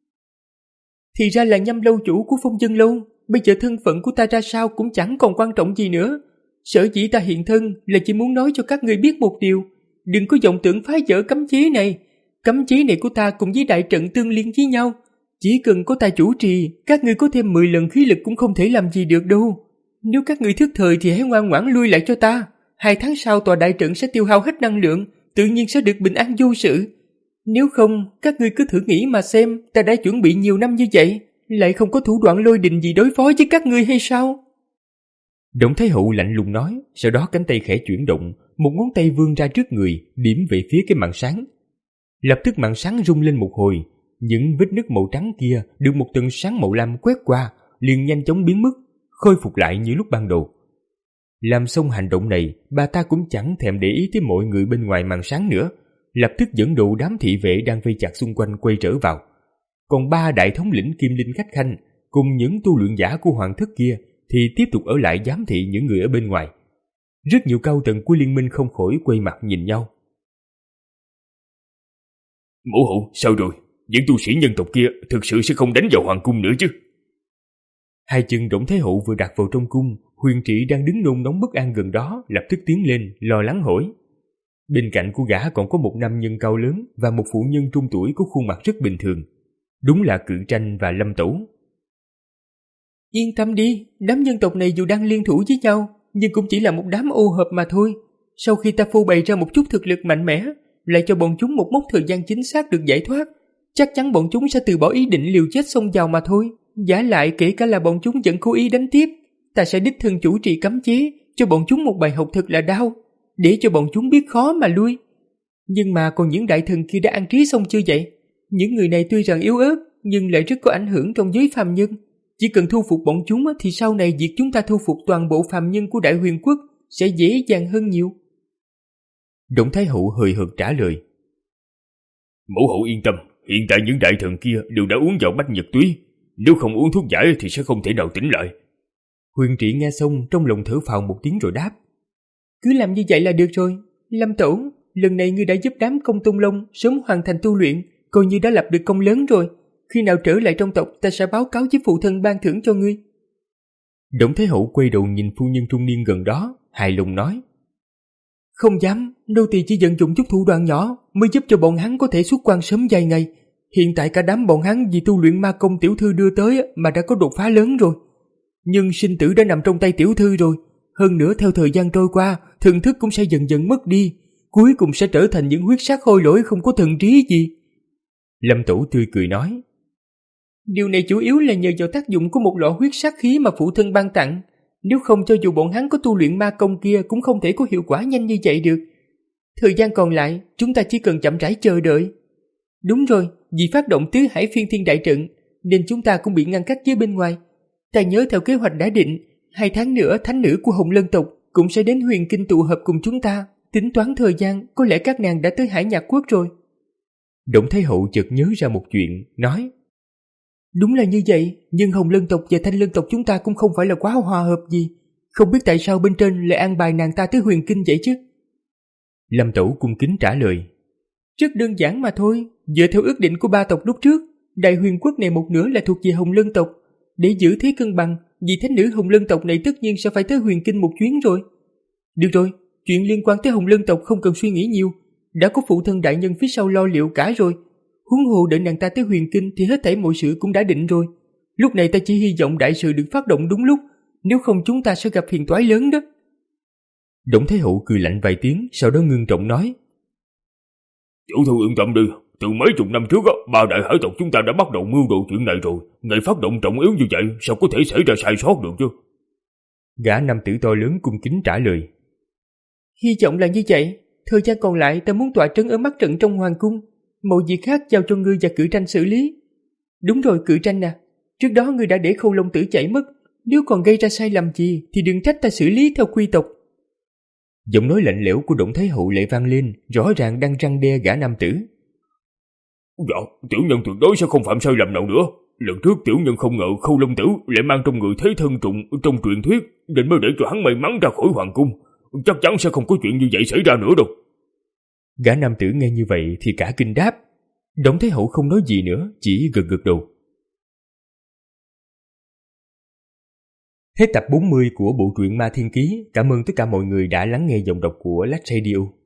Thì ra là Nhâm lâu chủ của Phong Dân Lâu, bây giờ thân phận của ta ra sao cũng chẳng còn quan trọng gì nữa. Sở dĩ ta hiện thân là chỉ muốn nói cho các người biết một điều, đừng có vọng tưởng phá vỡ cấm chế này. Cấm chế này của ta cùng với đại trận tương liên với nhau, chỉ cần có ta chủ trì, các người có thêm mười lần khí lực cũng không thể làm gì được đâu. Nếu các người thức thời thì hãy ngoan ngoãn lui lại cho ta. Hai tháng sau tòa đại trận sẽ tiêu hao hết năng lượng, tự nhiên sẽ được bình an vô sự. Nếu không, các ngươi cứ thử nghĩ mà xem, ta đã chuẩn bị nhiều năm như vậy, lại không có thủ đoạn lôi đình gì đối phó với các ngươi hay sao? Đổng Thái Hậu lạnh lùng nói, sau đó cánh tay khẽ chuyển động, một ngón tay vươn ra trước người, điểm về phía cái màn sáng. Lập tức màn sáng rung lên một hồi, những vết nứt màu trắng kia được một tầng sáng màu lam quét qua, liền nhanh chóng biến mất, khôi phục lại như lúc ban đầu. Làm xong hành động này, bà ta cũng chẳng thèm để ý tới mọi người bên ngoài màn sáng nữa, lập tức dẫn dụ đám thị vệ đang vây chặt xung quanh quay trở vào. Còn ba đại thống lĩnh Kim Linh Khách Khanh cùng những tu luyện giả của hoàng thất kia thì tiếp tục ở lại giám thị những người ở bên ngoài. Rất nhiều cao tầng của liên minh không khỏi quay mặt nhìn nhau. Mẫu hậu, sao rồi? Những tu sĩ nhân tộc kia thực sự sẽ không đánh vào hoàng cung nữa chứ? Hai chân Đổng Thái Hậu vừa đặt vào trong cung, Huyền Trị đang đứng nôn nóng bất an gần đó lập tức tiến lên, lo lắng hỏi. Bên cạnh của gã còn có một nam nhân cao lớn và một phụ nhân trung tuổi có khuôn mặt rất bình thường. Đúng là Cự Tranh và Lâm Tẩu. Yên tâm đi, đám nhân tộc này dù đang liên thủ với nhau, nhưng cũng chỉ là một đám ô hợp mà thôi. Sau khi ta phô bày ra một chút thực lực mạnh mẽ, lại cho bọn chúng một mốc thời gian chính xác được giải thoát, chắc chắn bọn chúng sẽ từ bỏ ý định liều chết xông vào mà thôi. Giả lại kể cả là bọn chúng vẫn cố ý đánh tiếp, ta sẽ đích thân chủ trì cấm chế, cho bọn chúng một bài học thật là đau, để cho bọn chúng biết khó mà lui. Nhưng mà còn những đại thần kia đã an trí xong chưa vậy? Những người này tuy rằng yếu ớt, nhưng lại rất có ảnh hưởng trong giới phàm nhân. Chỉ cần thu phục bọn chúng thì sau này việc chúng ta thu phục toàn bộ phàm nhân của Đại Huyền Quốc sẽ dễ dàng hơn nhiều. Đổng Thái Hậu hời hợt trả lời. Mẫu hậu yên tâm, hiện tại những đại thần kia đều đã uống vào bách nhật túy, nếu không uống thuốc giải thì sẽ không thể nào tỉnh lại. Huyền Trị nghe xong trong lòng thở phào một tiếng rồi đáp. Cứ làm như vậy là được rồi. Lâm Tổ, lần này ngươi đã giúp đám Công Tôn Long sớm hoàn thành tu luyện, coi như đã lập được công lớn rồi. Khi nào trở lại trong tộc ta sẽ báo cáo với phụ thân ban thưởng cho ngươi. Đổng Thái Hậu quay đầu nhìn phu nhân trung niên gần đó, hài lòng nói. Không dám, nô tỳ chỉ vận dụng chút thủ đoạn nhỏ mới giúp cho bọn hắn có thể xuất quan sớm vài ngày. Hiện tại cả đám bọn hắn vì tu luyện ma công tiểu thư đưa tới mà đã có đột phá lớn rồi. Nhưng sinh tử đã nằm trong tay tiểu thư rồi. Hơn nữa theo thời gian trôi qua, thần thức cũng sẽ dần dần mất đi, cuối cùng sẽ trở thành những huyết sắc khôi lỗi không có thần trí gì. Lâm Tổ tươi cười nói. Điều này chủ yếu là nhờ vào tác dụng của một lọ huyết sắc khí mà phụ thân ban tặng. Nếu không cho dù bọn hắn có tu luyện ma công kia cũng không thể có hiệu quả nhanh như vậy được. Thời gian còn lại, chúng ta chỉ cần chậm rãi chờ đợi. Đúng rồi, vì phát động tứ hải phiên thiên đại trận, nên chúng ta cũng bị ngăn cách với bên ngoài. Ta nhớ theo kế hoạch đã định, hai tháng nữa thánh nữ của Hồng Lân tộc cũng sẽ đến Huyền Kinh tụ hợp cùng chúng ta. Tính toán thời gian, có lẽ các nàng đã tới Hải Nhạc Quốc rồi. Đổng Thái Hậu chợt nhớ ra một chuyện, nói. Đúng là như vậy, nhưng Hồng Lân tộc và Thanh Lân tộc chúng ta cũng không phải là quá hòa hợp gì. Không biết tại sao bên trên lại an bài nàng ta tới Huyền Kinh vậy chứ? Lâm Tẩu cung kính trả lời. Rất đơn giản mà thôi, dựa theo ước định của ba tộc lúc trước, Đại Huyền Quốc này một nửa là thuộc về Hồng Lân tộc. Để giữ thế cân bằng, vì thánh nữ Hồng Lân tộc này tất nhiên sẽ phải tới Huyền Kinh một chuyến rồi. Được rồi, chuyện liên quan tới Hồng Lân tộc không cần suy nghĩ nhiều, đã có phụ thân đại nhân phía sau lo liệu cả rồi. Huống hồ đợi nàng ta tới Huyền Kinh thì hết thảy mọi sự cũng đã định rồi. Lúc này ta chỉ hy vọng đại sự được phát động đúng lúc, nếu không chúng ta sẽ gặp phiền toái lớn đó. Đổng Thái Hậu cười lạnh vài tiếng, sau đó ngưng trọng nói. Chủ thư yên tâm đi, từ mấy chục năm trước á, ba đại hải tộc chúng ta đã bắt đầu mưu đồ chuyện này rồi. Ngày phát động trọng yếu như vậy, sao có thể xảy ra sai sót được chứ? Gã nam tử to lớn cung kính trả lời. Hy vọng là như vậy. Thời gian còn lại ta muốn tọa trấn ở mắt trận trong hoàng cung, mọi việc khác giao cho ngươi và Cự Tranh xử lý. Đúng rồi Cự Tranh nè, trước đó ngươi đã để Khâu Long Tử chạy mất, nếu còn gây ra sai lầm gì thì đừng trách ta xử lý theo quy tộc. Giọng nói lạnh lẽo của Đổng Thái Hậu lại vang lên, rõ ràng đang răn đe gã nam tử. Dạ, tiểu nhân tuyệt đối sẽ không phạm sai lầm nào nữa. Lần trước tiểu nhân không ngờ Khâu Long Tử lại mang trong người thế thân trùng trong truyền thuyết, nên mới để cho hắn may mắn ra khỏi hoàng cung. Chắc chắn sẽ không có chuyện như vậy xảy ra nữa đâu. Gã nam tử nghe như vậy thì cả kinh đáp. Đổng Thái Hậu không nói gì nữa, chỉ gật gật đầu. Hết tập bốn mươi của bộ truyện Ma Thiên Ký. Cảm ơn tất cả mọi người đã lắng nghe giọng đọc của Lách Radio.